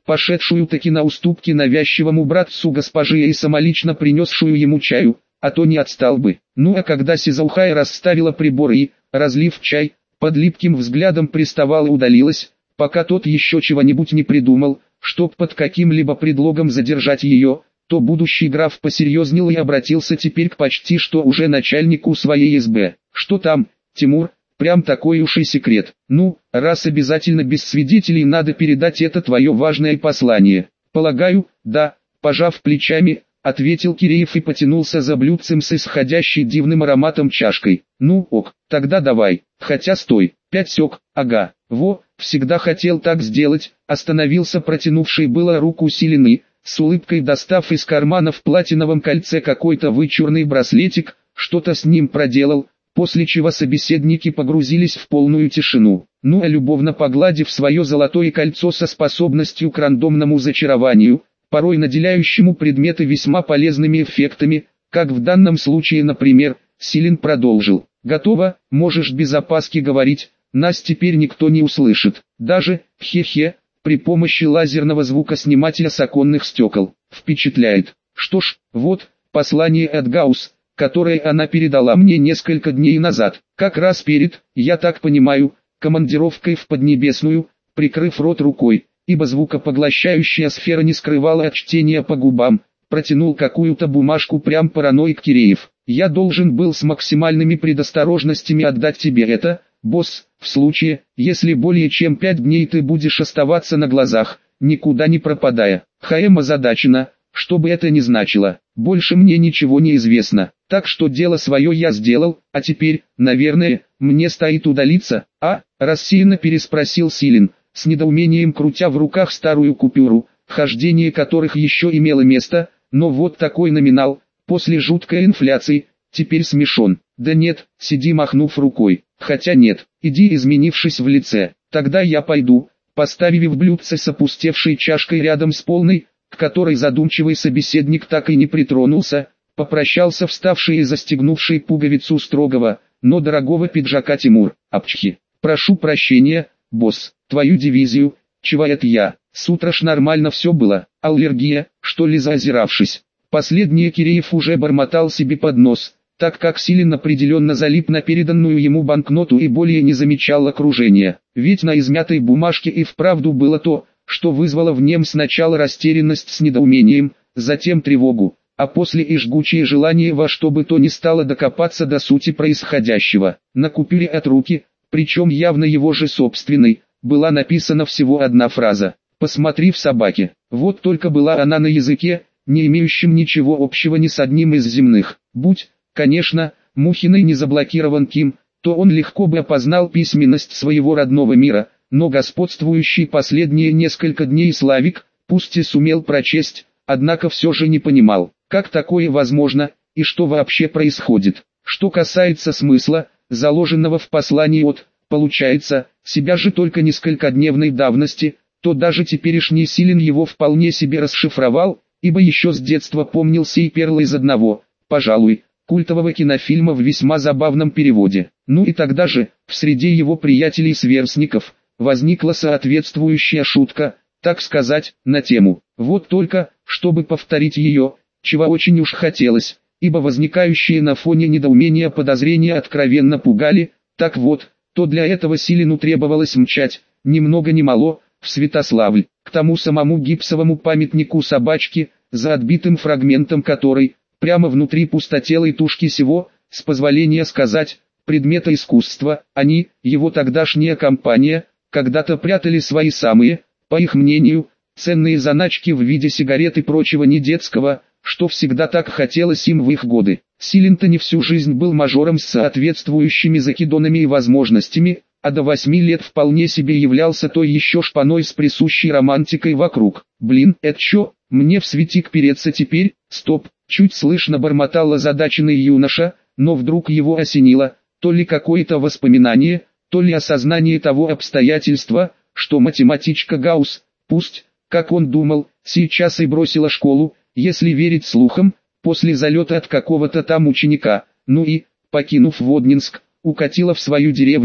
пошедшую таки на уступки навязчивому братцу госпожи и самолично принесшую ему чаю, а то не отстал бы. Ну а когда Сизаухай расставила приборы и, разлив чай, под липким взглядом приставала и удалилась, пока тот еще чего-нибудь не придумал, чтоб под каким-либо предлогом задержать ее, то будущий граф посерьезнел и обратился теперь к почти что уже начальнику своей СБ. «Что там, Тимур? Прям такой уж и секрет. Ну, раз обязательно без свидетелей надо передать это твое важное послание». «Полагаю, да», пожав плечами, ответил Киреев и потянулся за блюдцем с исходящей дивным ароматом чашкой. «Ну ок, тогда давай, хотя стой, 5 сёк, ага, во, всегда хотел так сделать», остановился протянувший было руку Силин, с улыбкой достав из кармана в платиновом кольце какой-то вычурный браслетик, что-то с ним проделал, после чего собеседники погрузились в полную тишину. Ну а любовно погладив свое золотое кольцо со способностью к рандомному зачарованию, порой наделяющему предметы весьма полезными эффектами, как в данном случае, например, Силин продолжил. «Готово, можешь без опаски говорить, нас теперь никто не услышит, даже, хе-хе, при помощи лазерного звукоснимателя с оконных стекол. Впечатляет. Что ж, вот, послание от Гаусс, которое она передала мне несколько дней назад, как раз перед, я так понимаю, командировкой в Поднебесную», прикрыв рот рукой, ибо звукопоглощающая сфера не скрывала от чтения по губам, протянул какую-то бумажку прям параноик Киреев. «Я должен был с максимальными предосторожностями отдать тебе это, босс, в случае, если более чем 5 дней ты будешь оставаться на глазах, никуда не пропадая». ХМ озадачена, что бы это ни значило. «Больше мне ничего не известно, так что дело свое я сделал, а теперь, наверное, мне стоит удалиться». Рассеянно переспросил Силин, с недоумением крутя в руках старую купюру, хождение которых еще имело место, но вот такой номинал, после жуткой инфляции, теперь смешон. «Да нет», сиди махнув рукой, «хотя нет, иди изменившись в лице, тогда я пойду», поставив блюдце с опустевшей чашкой рядом с полной, к которой задумчивый собеседник так и не притронулся, попрощался вставший и застегнувший пуговицу строгого, но дорогого пиджака Тимур. «Апчхи, прошу прощения, босс, твою дивизию, чего это я, с утра ж нормально все было, аллергия, что ли?» Заозиравшись, последнее Киреев уже бормотал себе под нос, так как Силин определенно залип на переданную ему банкноту и более не замечал окружения. Ведь на измятой бумажке и вправду было то, что вызвало в нем сначала растерянность с недоумением, затем тревогу, а после и жгучее желание во что бы то ни стало докопаться до сути происходящего. На купюре от руки, причем явно его же собственной, была написана всего одна фраза: «Посмотри в собаке». Вот только была она на языке, не имеющем ничего общего ни с одним из земных. Будь, конечно, Мухиной не заблокирован Ким, то он легко бы опознал письменность своего родного мира, но господствующий последние несколько дней Славик, пусть и сумел прочесть, однако все же не понимал, как такое возможно, и что вообще происходит. Что касается смысла, заложенного в послании от, получается, себя же только несколькодневной давности, то даже теперешний Силин его вполне себе расшифровал, ибо еще с детства помнил сей перл из одного, пожалуй, культового кинофильма в весьма забавном переводе. Ну и тогда же, в среде его приятелей-сверстников, возникла соответствующая шутка, так сказать, на тему. Вот только, чтобы повторить ее, чего очень уж хотелось, ибо возникающие на фоне недоумения подозрения откровенно пугали, так вот, то для этого Силину требовалось мчать, ни много ни мало, в Святославль, к тому самому гипсовому памятнику собачки, за отбитым фрагментом которой, прямо внутри пустотелой тушки сего, с позволения сказать, предмета искусства, они, его тогдашняя компания, когда-то прятали свои самые, по их мнению, ценные заначки в виде сигарет и прочего недетского, что всегда так хотелось им в их годы. Силин-то не всю жизнь был мажором с соответствующими закидонами и возможностями, а до 8 лет вполне себе являлся той еще шпаной с присущей романтикой вокруг. «Блин, это чё, мне в светик переться теперь?» «Стоп!» чуть слышно бормотал озадаченный юноша, но вдруг его осенило, то ли какое-то воспоминание, то ли осознание того обстоятельства, что математичка Гаусс, пусть, как он думал, сейчас и бросила школу, если верить слухам, после залета от какого-то там ученика, ну и, покинув Воднинск, укатила в свою деревню,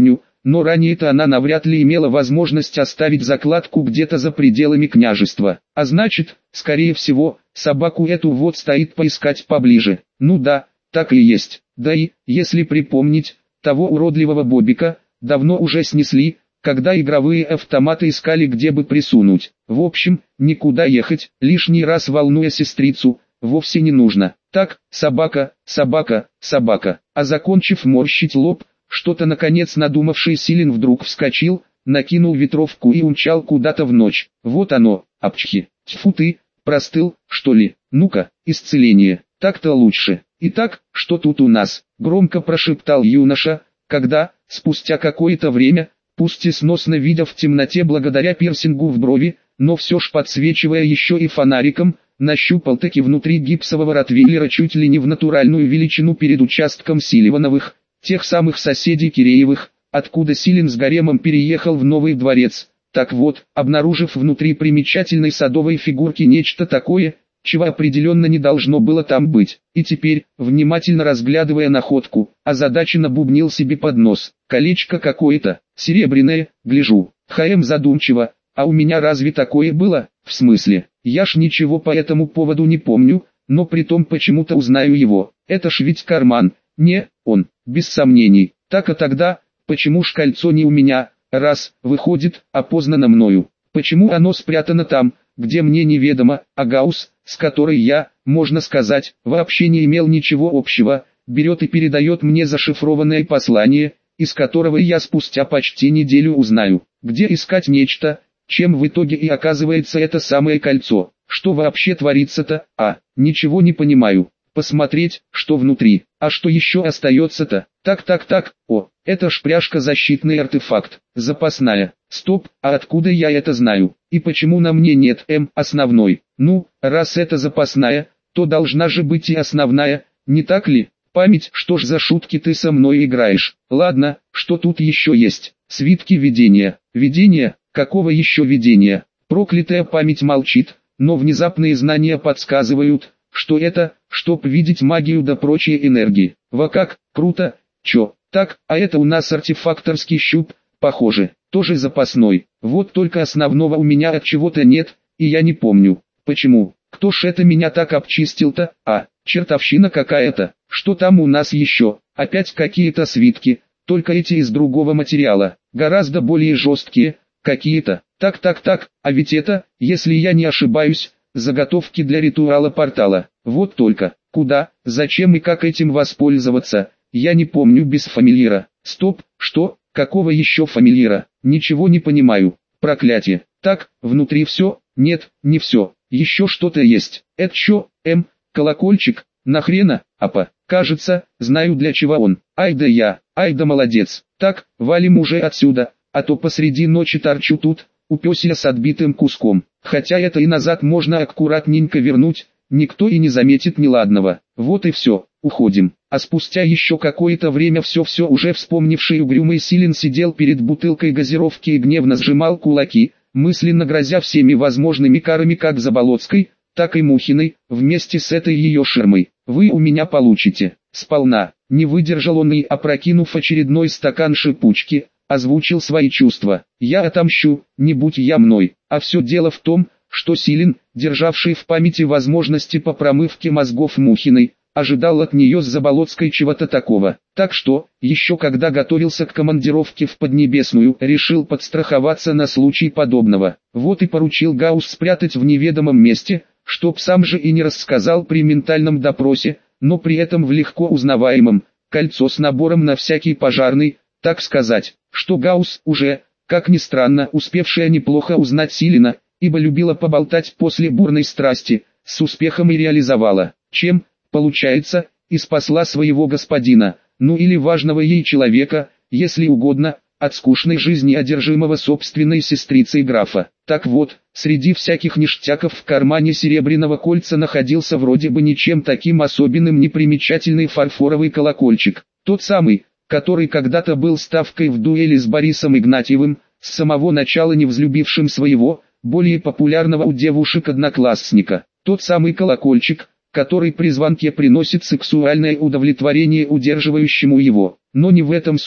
но ранее-то она навряд ли имела возможность оставить закладку где-то за пределами княжества. А значит, скорее всего, собаку эту вот стоит поискать поближе. Ну да, так и есть. Да и, если припомнить, того уродливого Бобика давно уже снесли, когда игровые автоматы искали где бы присунуть. В общем, никуда ехать, лишний раз волнуя сестрицу, вовсе не нужно. Так, собака, собака, собака. А закончив морщить лоб, что-то наконец надумавший Силен вдруг вскочил, накинул ветровку и умчал куда-то в ночь. Вот оно, апчхи. Тьфу ты, простыл, что ли? Ну-ка, исцеление. Так-то лучше. Итак, что тут у нас? Громко прошептал юноша, когда, спустя какое-то время, пусть и сносно видя в темноте благодаря пирсингу в брови, но все ж подсвечивая еще и фонариком, нащупал-таки внутри гипсового ротвейлера чуть ли не в натуральную величину перед участком Силивановых, тех самых соседей Киреевых, откуда Силен с гаремом переехал в новый дворец. Так вот, обнаружив внутри примечательной садовой фигурки нечто такое, чего определенно не должно было там быть, и теперь, внимательно разглядывая находку, озадаченно бубнил себе под нос: колечко какое-то, серебряное, гляжу. Задумчиво: а у меня разве такое было? В смысле, я ж ничего по этому поводу не помню, но притом почему-то узнаю его. Это ж ведь карман, не, он, без сомнений. Так, а тогда, почему ж кольцо не у меня, раз, выходит, опознано мною? Почему оно спрятано там, где мне неведомо, а Гаусс, с которой я, можно сказать, вообще не имел ничего общего, берет и передает мне зашифрованное послание, из которого я спустя почти неделю узнаю, где искать нечто, чем в итоге и оказывается это самое кольцо. Что вообще творится-то? Ничего не понимаю. Посмотреть, что внутри. А что еще остается-то? Так, это ж пряжка, защитный артефакт, запасная. Стоп, а откуда я это знаю? И почему на мне нет основной? Ну, раз это запасная, то должна же быть и основная, не так ли? Память, что ж за шутки ты со мной играешь? Ладно, что тут еще есть? Свитки видения. Видения? Какого еще видения? Проклятая память молчит, но внезапные знания подсказывают, что это, чтоб видеть магию да прочие энергии. Во как, круто, чё, так, а это у нас артефакторский щуп, похоже, тоже запасной. Вот только основного у меня от чего-то нет, и я не помню, почему. Кто ж это меня так обчистил-то? Чертовщина какая-то. Что там у нас еще? Опять какие-то свитки, только эти из другого материала, гораздо более жесткие, какие-то. Так, а ведь это, если я не ошибаюсь, заготовки для ритуала портала. Вот только, куда, зачем и как этим воспользоваться, я не помню без фамильяра. Стоп, что, какого еще фамильяра? Ничего не понимаю. Проклятие. Так, внутри все? Нет, не все. Еще что-то есть. Это что, колокольчик? Нахрена? Кажется, знаю для чего он. Ай да молодец. Так, валим уже отсюда, а то посреди ночи торчу тут, уперся с отбитым куском. Хотя это и назад можно аккуратненько вернуть, никто и не заметит неладного. Вот и все, уходим. А спустя еще какое-то время все уже вспомнивший угрюмый Силен сидел перед бутылкой газировки и гневно сжимал кулаки, мысленно грозя всеми возможными карами как Заболоцкой, так и Мухиной, вместе с этой ее ширмой. Вы у меня получите, сполна. Не выдержал он и, опрокинув очередной стакан шипучки, озвучил свои чувства. Я отомщу, не будь я мной. А все дело в том, что Силен, державший в памяти возможности по промывке мозгов Мухиной, ожидал от нее с Заболоцкой чего-то такого. Так что, еще когда готовился к командировке в Поднебесную, решил подстраховаться на случай подобного. Вот и поручил Гаусс спрятать в неведомом месте, чтоб сам же и не рассказал при ментальном допросе, но при этом в легко узнаваемом, кольцо с набором на всякий пожарный, так сказать, что Гаусс уже, как ни странно, успевшая неплохо узнать Силена, ибо любила поболтать после бурной страсти, с успехом и реализовала, чем, получается, и спасла своего господина, ну или важного ей человека, если угодно, от скучной жизни одержимого собственной сестрицей графа. Так вот, среди всяких ништяков в кармане серебряного кольца находился вроде бы ничем таким особенным непримечательный фарфоровый колокольчик, тот самый, который когда-то был ставкой в дуэли с Борисом Игнатьевым, с самого начала не взлюбившим своего, более популярного у девушек одноклассника. Тот самый колокольчик, который при звонке приносит сексуальное удовлетворение удерживающему его. Но не в этом суть,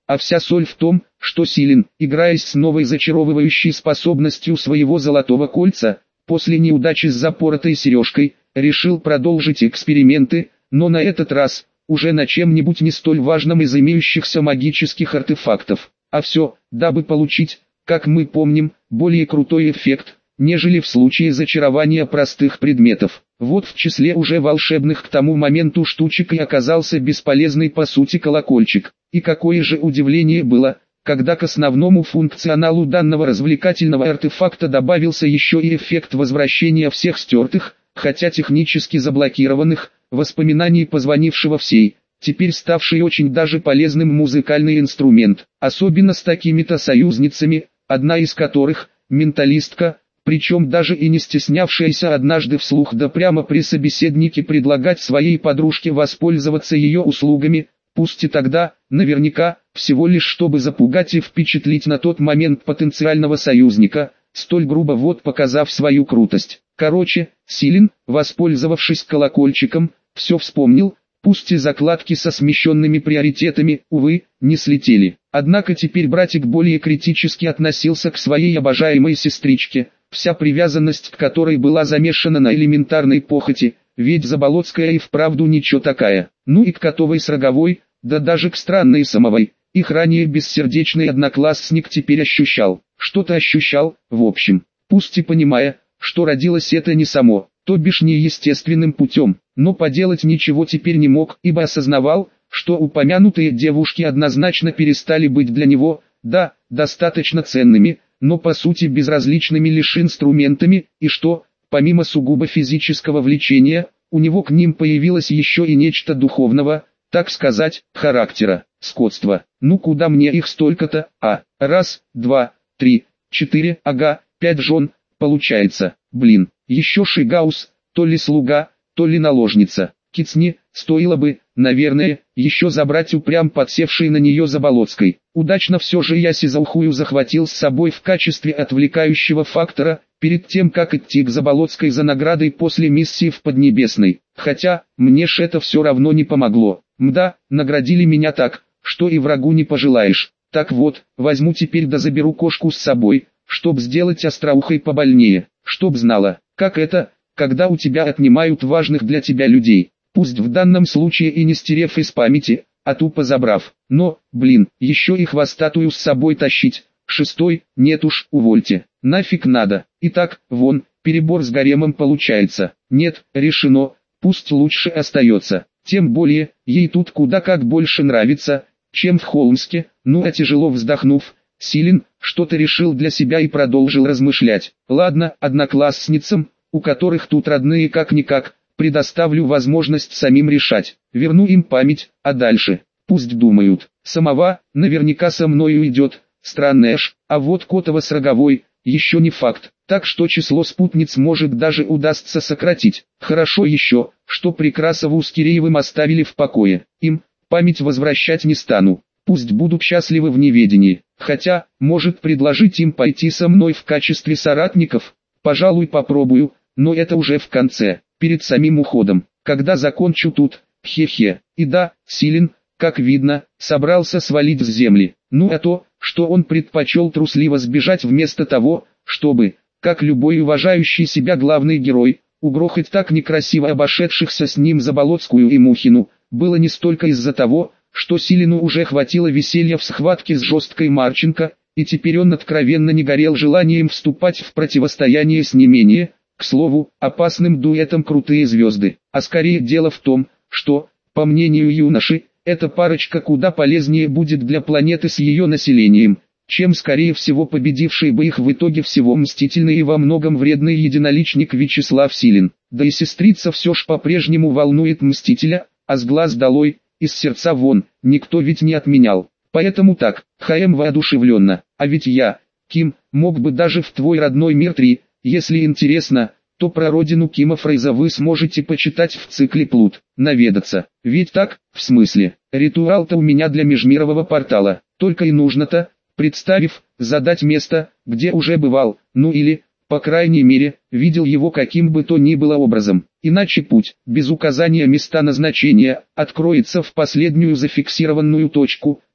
А вся соль в том, что Силен, играясь с новой зачаровывающей способностью своего золотого кольца, после неудачи с запоротой сережкой, решил продолжить эксперименты, но на этот раз, уже на чем-нибудь не столь важном из имеющихся магических артефактов. А все, дабы получить, как мы помним, более крутой эффект, нежели в случае зачарования простых предметов. Вот в числе уже волшебных к тому моменту штучек и оказался бесполезный по сути колокольчик. И какое же удивление было, когда к основному функционалу данного развлекательного артефакта добавился еще и эффект возвращения всех стертых, хотя технически заблокированных, воспоминаний позвонившего в сей, теперь ставший очень даже полезным музыкальный инструмент, особенно с такими-то союзницами, одна из которых, менталистка, причем даже и не стеснявшаяся однажды вслух да прямо при собеседнике предлагать своей подружке воспользоваться ее услугами, пусть и тогда, наверняка, всего лишь чтобы запугать и впечатлить на тот момент потенциального союзника, столь грубо вот показав свою крутость. Короче, Силен, воспользовавшись колокольчиком, все вспомнил, пусть и закладки со смещенными приоритетами, увы, не слетели. Однако теперь братик более критически относился к своей обожаемой сестричке, вся привязанность к которой была замешана на элементарной похоти, ведь Заболоцкая и вправду ничего такая. Ну и к Котовой с Роговой, да даже к странной Самовой, их ранее бессердечный одноклассник теперь ощущал, что-то ощущал, в общем, пусть и понимая, что родилось это не само, то бишь не естественным путем, но поделать ничего теперь не мог, ибо осознавал, что упомянутые девушки однозначно перестали быть для него, да, достаточно ценными, но по сути безразличными лишь инструментами, и что, помимо сугубо физического влечения, у него к ним появилось еще и нечто духовного, так сказать, характера, скотства. Ну куда мне их столько-то, а? Раз, два, три, четыре, ага, 5 жен, получается, блин, еще Шигаус, то ли слуга, то ли наложница. Кицни, стоило бы, наверное, еще забрать упрям подсевшей на нее Заболоцкой. Удачно все же я Сизаухую захватил с собой в качестве отвлекающего фактора, перед тем как идти к Заболоцкой за наградой после миссии в Поднебесной. Хотя, мне ж это все равно не помогло. Мда, наградили меня так, что и врагу не пожелаешь. Так вот, возьму теперь да заберу кошку с собой, чтоб сделать остроухой побольнее, чтоб знала, как это, когда у тебя отнимают важных для тебя людей. Пусть в данном случае и не стерев из памяти, а тупо забрав. Но, блин, еще и хвостатую с собой тащить. Шестой, нет уж, увольте. Нафиг надо. Итак, вон, перебор с гаремом получается. Нет, решено, пусть лучше остается. Тем более, ей тут куда как больше нравится, чем в Холмске. Ну а тяжело вздохнув, Силен что-то решил для себя и продолжил размышлять. Ладно, одноклассницам, у которых тут родные как-никак, предоставлю возможность самим решать. Верну им память, а дальше, пусть думают. Самова, наверняка со мною идет, странная ж, а вот Котова с Роговой, еще не факт. Так что число спутниц может даже удастся сократить. Хорошо еще, что Прекрасову с Киреевым оставили в покое. Им память возвращать не стану. Пусть будут счастливы в неведении. Хотя, может предложить им пойти со мной в качестве соратников. Пожалуй попробую, но это уже в конце, перед самим уходом. Когда закончу тут, хе-хе. И да, Силен, как видно, собрался свалить с земли. Ну а то, что он предпочел трусливо сбежать вместо того, чтобы, как любой уважающий себя главный герой, угрохать так некрасиво обошедшихся с ним Заболоцкую и Мухину, было не столько из-за того, что Силену уже хватило веселья в схватке с жесткой Марченко, и теперь он откровенно не горел желанием вступать в противостояние с не менее, к слову, опасным дуэтом «Крутые звезды», а скорее дело в том, что, по мнению юноши, эта парочка куда полезнее будет для планеты с ее населением, чем скорее всего победивший бы их в итоге всего мстительный и во многом вредный единоличник Вячеслав Силен. Да и сестрица все ж по-прежнему волнует мстителя, а с глаз долой, из сердца вон, никто ведь не отменял. Поэтому так, ХМ воодушевленно, а ведь я, Ким, мог бы даже в твой родной мир 3, если интересно, то про родину Кима Фрейза вы сможете почитать в цикле «Плут», наведаться. Ведь так, в смысле, ритуал-то у меня для межмирового портала, только и нужно-то, представив, задать место, где уже бывал, ну или, по крайней мере, видел его каким бы то ни было образом. Иначе путь, без указания места назначения, откроется в последнюю зафиксированную точку,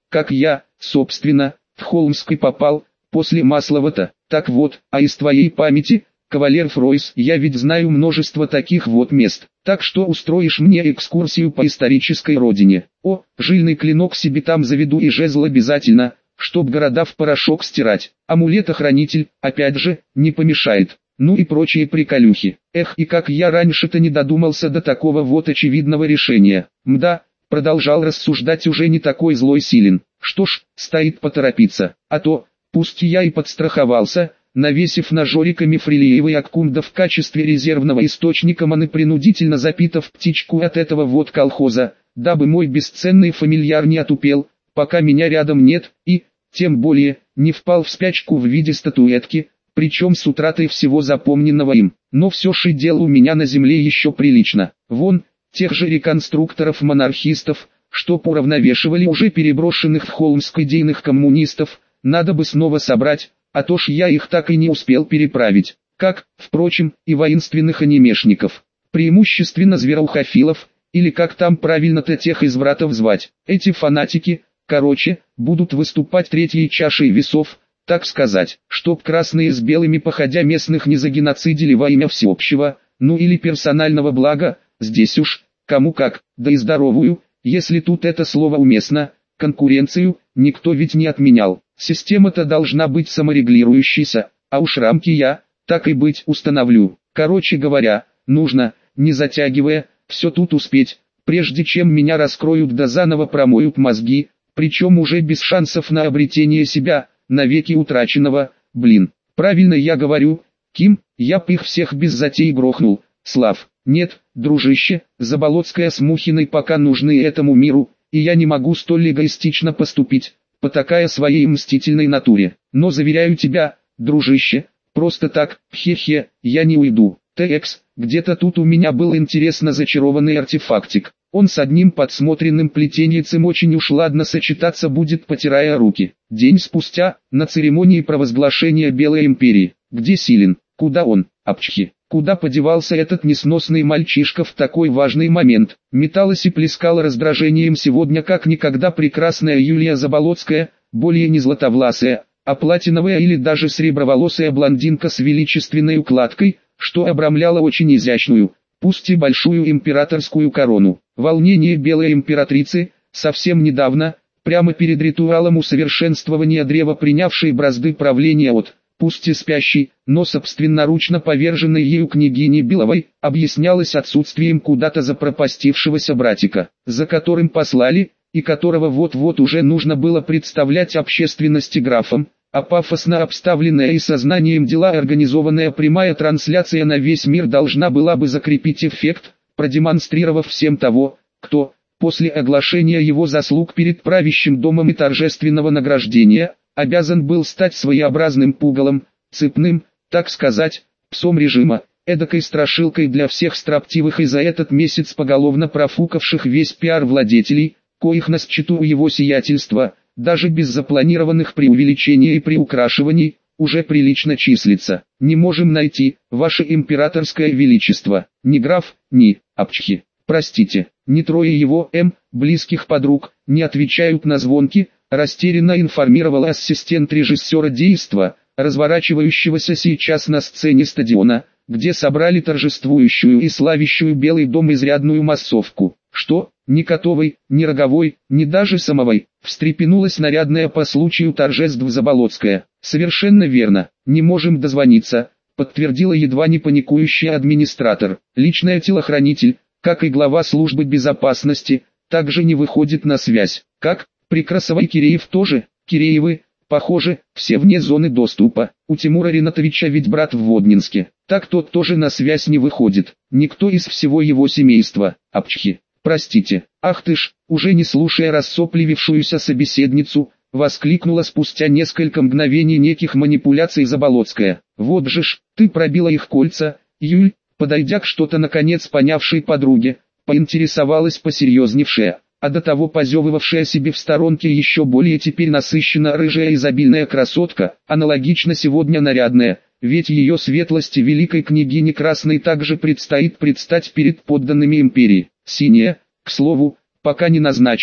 как я, собственно, в Холмской попал, после Маслова-то. Так вот, а из твоей памяти, кавалер Фройс, я ведь знаю множество таких вот мест. Так что устроишь мне экскурсию по исторической родине. О, жильный клинок себе там заведу и жезл обязательно, чтоб города в порошок стирать. Амулет-охранитель, опять же, не помешает. Ну и прочие приколюхи. Эх, и как я раньше-то не додумался до такого вот очевидного решения. Мда, продолжал рассуждать уже не такой злой Силин. Что ж, стоит поторопиться. А то, пусть я и подстраховался, навесив на Жорика Мифрилиева и Аккумда в качестве резервного источника маны, принудительно запитав птичку от этого вот колхоза, дабы мой бесценный фамильяр не отупел, пока меня рядом нет, и, тем более, не впал в спячку в виде статуэтки, причем с утратой всего запомненного им. Но все же дело у меня на земле еще прилично. Вон, тех же реконструкторов-монархистов, что уравновешивали уже переброшенных в Холмск идейных коммунистов, надо бы снова собрать, а то ж я их так и не успел переправить. Как, впрочем, и воинственных анимешников. Преимущественно звероухофилов, или как там правильно-то тех извратов звать. Эти фанатики, короче, будут выступать третьей чашей весов, так сказать, чтоб красные с белыми походя местных не загеноцидили во имя всеобщего, ну или персонального блага, здесь уж, кому как, да и здоровую, если тут это слово уместно, конкуренцию, никто ведь не отменял. Система-то должна быть саморегулирующейся, а уж рамки я, так и быть, установлю. Короче говоря, нужно, не затягивая, все тут успеть, прежде чем меня раскроют да заново промоют мозги, причем уже без шансов на обретение себя, навеки утраченного. Блин, правильно я говорю, Ким, я б их всех без затей грохнул. Слав, нет, дружище, Заболотская с Мухиной пока нужны этому миру, и я не могу столь эгоистично поступить, потакая своей мстительной натуре. Но заверяю тебя, дружище, просто так, хе-хе, я не уйду. ТХ, где-то тут у меня был интересно зачарованный артефактик. Он с одним подсмотренным плетеньицем очень уж ладно сочетаться будет, потирая руки. День спустя, на церемонии провозглашения Белой Империи. Где Силин? Куда он? Апчхи. Куда подевался этот несносный мальчишка в такой важный момент? Металась и плескала раздражением сегодня как никогда прекрасная Юлия Заболотская, более не златовласая, а платиновая или даже среброволосая блондинка с величественной укладкой, что обрамляла очень изящную, пусть и большую императорскую корону. Волнение белой императрицы, совсем недавно, прямо перед ритуалом усовершенствования древа принявшей бразды правления от, пусть и спящей, но собственноручно поверженной ею княгини Беловой, объяснялось отсутствием куда-то запропастившегося братика, за которым послали, и которого вот-вот уже нужно было представлять общественности графом, а пафосно обставленная и сознанием дела организованная прямая трансляция на весь мир должна была бы закрепить эффект, продемонстрировав всем того, кто, после оглашения его заслуг перед правящим домом и торжественного награждения, обязан был стать своеобразным пугалом, цепным, так сказать, псом режима, эдакой страшилкой для всех строптивых и за этот месяц поголовно профукавших весь пиар владетелей, коих на счету у его сиятельства, даже без запланированных преувеличений и приукрашиваний, уже прилично числится. Не можем найти, ваше императорское величество, ни граф, ни апчхи. Простите, ни трое его близких подруг не отвечают на звонки, растерянно информировала ассистент режиссера действа, разворачивающегося сейчас на сцене стадиона, где собрали торжествующую и славящую Белый дом изрядную массовку. Что, ни Котовой, ни Роговой, ни даже Самовой, встрепенулась нарядная по случаю торжеств Заболотская. Совершенно верно, не можем дозвониться, подтвердила едва не паникующий администратор. Личный телохранитель, как и глава службы безопасности, также не выходит на связь. Как, Прекрасова и Киреев тоже? Киреевы, похоже, все вне зоны доступа. У Тимура Ринатовича ведь брат в Воднинске. Так тот тоже на связь не выходит. Никто из всего его семейства. Апчхи. Простите. Ах ты ж, уже не слушая рассопливившуюся собеседницу, воскликнула спустя несколько мгновений неких манипуляций Заболотская. Вот же ж, ты пробила их кольца, Юль, подойдя к что-то наконец понявшей подруге, поинтересовалась посерьезневшая, а до того позевывавшая себе в сторонке еще более теперь насыщенно рыжая изобильная красотка, аналогично сегодня нарядная, ведь ее светлости великой княгине Красной также предстоит предстать перед подданными империи. Синяя, к слову, пока не назначена,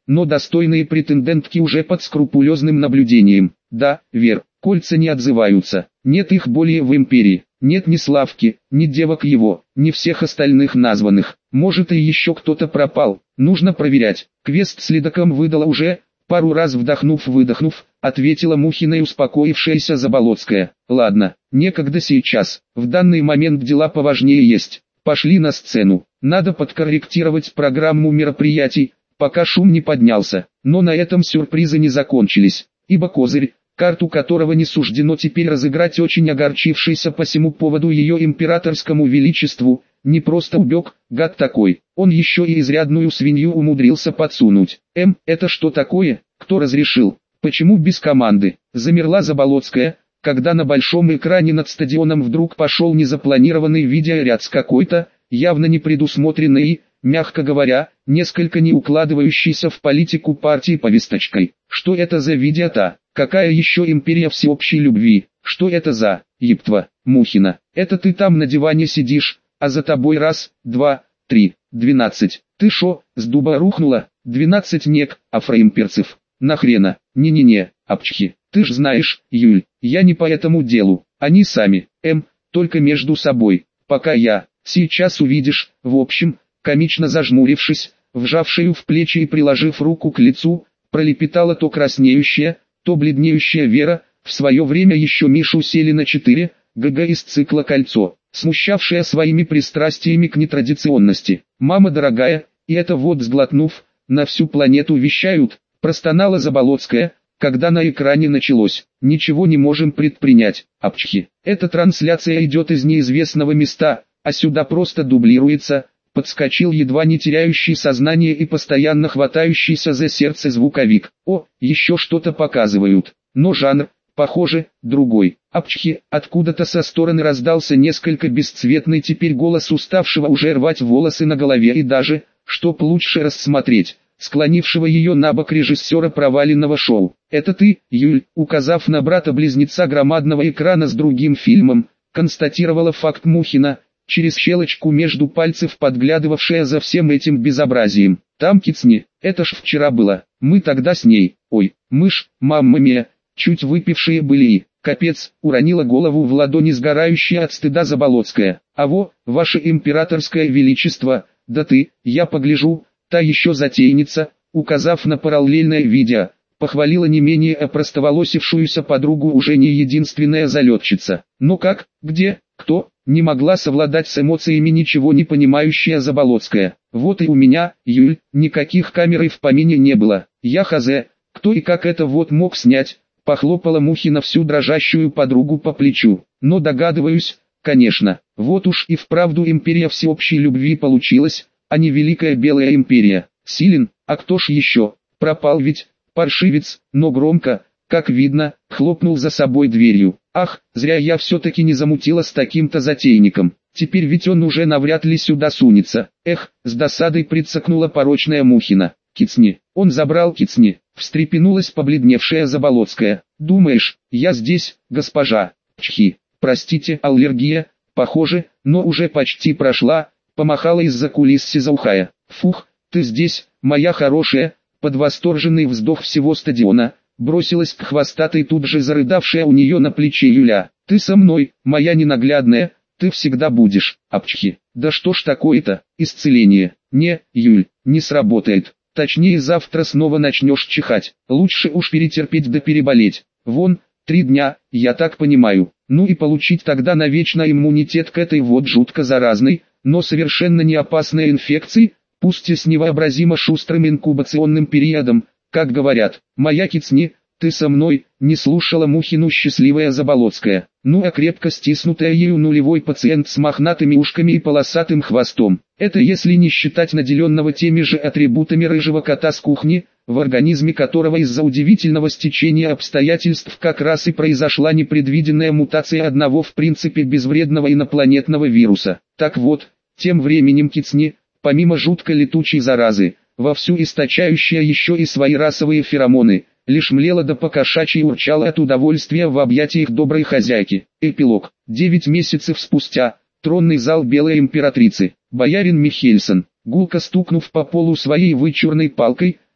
но достойные претендентки уже под скрупулезным наблюдением. Да, Вер, кольца не отзываются, нет их более в империи, нет ни Славки, ни девок его, ни всех остальных названных, может и еще кто-то пропал, нужно проверять. Квест следаком выдала уже, пару раз вдохнув-выдохнув, ответила Мухина и успокоившаяся Заболоцкая. Ладно, некогда сейчас, в данный момент дела поважнее есть. Пошли на сцену, надо подкорректировать программу мероприятий, пока шум не поднялся. Но на этом сюрпризы не закончились, ибо Козырь, карту которого не суждено теперь разыграть очень огорчившийся по сему поводу ее императорскому величеству, не просто убег, гад такой, он еще и изрядную свинью умудрился подсунуть. Это что такое? Кто разрешил? Почему без команды? Замерла Заболоцкая, когда на большом экране над стадионом вдруг пошел незапланированный видеоряд с какой-то, явно не предусмотренной и, мягко говоря, несколько не укладывающейся в политику партии повесточкой. Что это за видео-то? Какая еще империя всеобщей любви? Что это за ептва, Мухина? Это ты там на диване сидишь, а за тобой раз, два, три, 12. Ты шо, с дуба рухнула? 12 нек, а фреймперцев. Нахрена? Не-не-не, апчхи. Ты ж знаешь, Юль, я не по этому делу. Они сами, только между собой. Пока я, сейчас увидишь, в общем, комично зажмурившись, вжавшую в плечи и приложив руку к лицу, пролепетала то краснеющая, то бледнеющая Вера, в свое время еще Мишу Селина 4, ГГ из цикла «Кольцо», смущавшая своими пристрастиями к нетрадиционности. «Мама дорогая, и это вот сглотнув, на всю планету вещают», простонала Заболоцкая, когда на экране началось. «Ничего не можем предпринять, апчхи. Эта трансляция идет из неизвестного места, а сюда просто дублируется», подскочил едва не теряющий сознание и постоянно хватающийся за сердце звуковик. «О, еще что-то показывают, но жанр, похоже, другой». «Апчхи», откуда-то со стороны раздался несколько бесцветный теперь голос уставшего уже рвать волосы на голове и даже, чтоб лучше рассмотреть, склонившего ее на бок режиссера проваленного шоу. «Это ты, Юль», указав на брата-близнеца громадного экрана с другим фильмом, констатировала факт Мухина, через щелочку между пальцев подглядывавшая за всем этим безобразием. «Там кицни, это ж вчера было, мы тогда с ней, ой, мышь, мамма мия, чуть выпившие были и, капец», уронила голову в ладони сгорающая от стыда Заболоцкая. «А во, ваше императорское величество, да ты, я погляжу, та еще затейница», указав на параллельное видео, похвалила не менее опростоволосившуюся подругу уже не единственная залетчица. «Ну как, где, кто?» Не могла совладать с эмоциями ничего не понимающая Заболоцкая. «Вот и у меня, Юль, никаких камер и в помине не было. Я хз, кто и как это вот мог снять?» Похлопала Мухина всю дрожащую подругу по плечу. «Но догадываюсь, конечно, вот уж и вправду империя всеобщей любви получилась, а не Великая Белая империя. Силен, а кто ж еще? Пропал ведь, паршивец», но громко, как видно, хлопнул за собой дверью. «Ах, зря я все-таки не замутила с таким-то затейником. Теперь ведь он уже навряд ли сюда сунется». Эх, с досадой прицокнула порочная Мухина. «Кицни, он забрал кицни», встрепенулась побледневшая Заболоцкая. «Думаешь, я здесь, госпожа?» «Чхи, простите, аллергия, похоже, но уже почти прошла», помахала из-за кулис Сизаухая. «Фух, ты здесь, моя хорошая», под восторженный вздох всего стадиона, бросилась к хвостатой тут же зарыдавшая у нее на плече Юля. «Ты со мной, моя ненаглядная, ты всегда будешь, апчхи». «Да что ж такое-то, исцеление?» «Не, Юль, не сработает. Точнее завтра снова начнешь чихать. Лучше уж перетерпеть да переболеть. Вон, 3 дня, я так понимаю. Ну и получить тогда навечно иммунитет к этой вот жутко заразной, но совершенно не опасной инфекции, пусть и с невообразимо шустрым инкубационным периодом, как говорят. Моя кицни, ты со мной», не слушала Мухину счастливая Заболоцкая. Ну а крепко стиснутая ею нулевой пациент с мохнатыми ушками и полосатым хвостом. Это если не считать наделенного теми же атрибутами рыжего кота с кухни, в организме которого из-за удивительного стечения обстоятельств как раз и произошла непредвиденная мутация одного в принципе безвредного инопланетного вируса. Так вот, тем временем кицни, помимо жутко летучей заразы, вовсю источающая еще и свои расовые феромоны, лишь млела да покошачьи урчала от удовольствия в объятиях доброй хозяйки. Эпилог. 9 месяцев спустя, тронный зал Белой императрицы. Боярин Михельсон, гулко стукнув по полу своей вычурной палкой,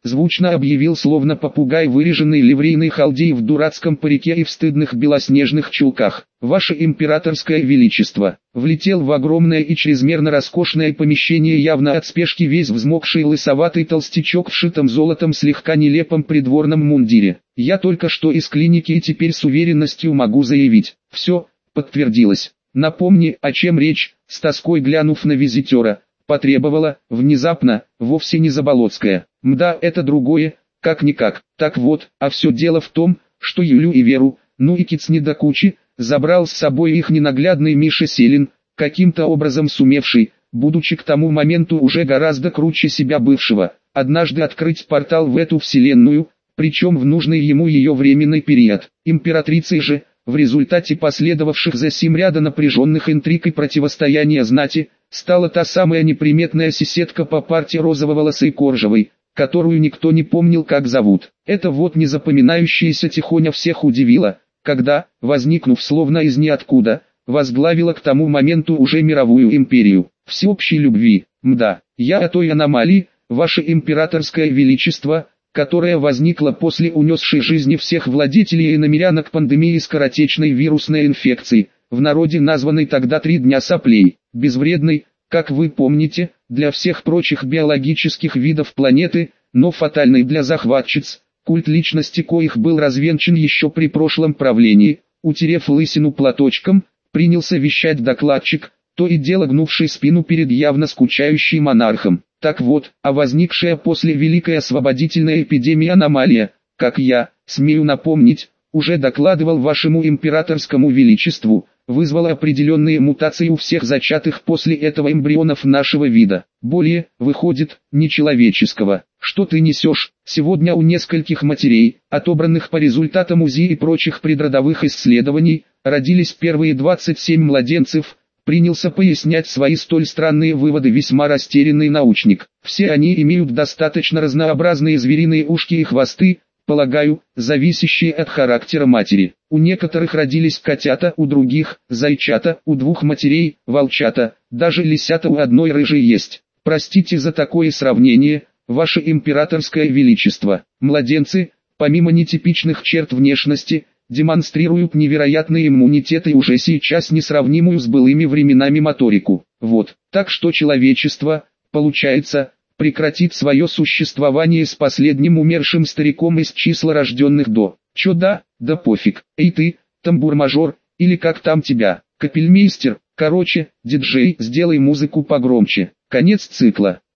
звучно объявил словно попугай выреженный ливрейный халдей в дурацком парике и в стыдных белоснежных чулках. «Ваше императорское величество!» Влетел в огромное и чрезмерно роскошное помещение явно от спешки весь взмокший лысоватый толстячок в шитом золотом слегка нелепом придворном мундире. «Я только что из клиники и теперь с уверенностью могу заявить, все подтвердилось. Напомни, о чем речь», с тоской глянув на визитера, потребовала, внезапно, вовсе не Заболоцкая. «Мда, это другое, как-никак. Так вот, а все дело в том, что Юлю и Веру, ну и Кицни до кучи, забрал с собой их ненаглядный Миша Селин, каким-то образом сумевший, будучи к тому моменту уже гораздо круче себя бывшего, однажды открыть портал в эту вселенную, причем в нужный ему ее временный период. Императрицей же, в результате последовавших за сим ряда напряженных интриг и противостояния знати, стала та самая неприметная соседка по партии розово-волосой Коржевой, которую никто не помнил как зовут. Это вот незапоминающаяся тихоня всех удивила, когда, возникнув словно из ниоткуда, возглавила к тому моменту уже мировую империю. Всеобщей любви. Мда, я о той аномалии, ваше императорское величество, которая возникла после унесшей жизни всех владетелей и намерянок пандемии скоротечной вирусной инфекции, в народе названной тогда 3 дня соплей, безвредной, как вы помните, для всех прочих биологических видов планеты, но фатальной для захватчиц, культ личности коих был развенчан еще при прошлом правлении. Утерев лысину платочком, принялся вещать докладчик, то и дело гнувший спину перед явно скучающим монархом. Так вот, а возникшая после Великой освободительной эпидемии аномалия, как я, смею напомнить, уже докладывал вашему императорскому величеству, вызвала определенные мутации у всех зачатых после этого эмбрионов нашего вида. Более, выходит, нечеловеческого. Что ты несешь? Сегодня у нескольких матерей, отобранных по результатам УЗИ и прочих предродовых исследований, родились первые 27 младенцев. Принялся пояснять свои столь странные выводы весьма растерянный научник. Все они имеют достаточно разнообразные звериные ушки и хвосты, полагаю, зависящие от характера матери. У некоторых родились котята, у других – зайчата, у 2 матерей – волчата, даже лисята у одной рыжей есть. Простите за такое сравнение, ваше императорское величество. Младенцы, помимо нетипичных черт внешности, демонстрируют невероятный иммунитет и уже сейчас несравнимую с былыми временами моторику. Вот, так что человечество, получается, прекратит свое существование с последним умершим стариком из числа рожденных до. Чё да пофиг. Эй ты, тамбур-мажор, или как там тебя, капельмейстер, короче, диджей, сделай музыку погромче. Конец цикла.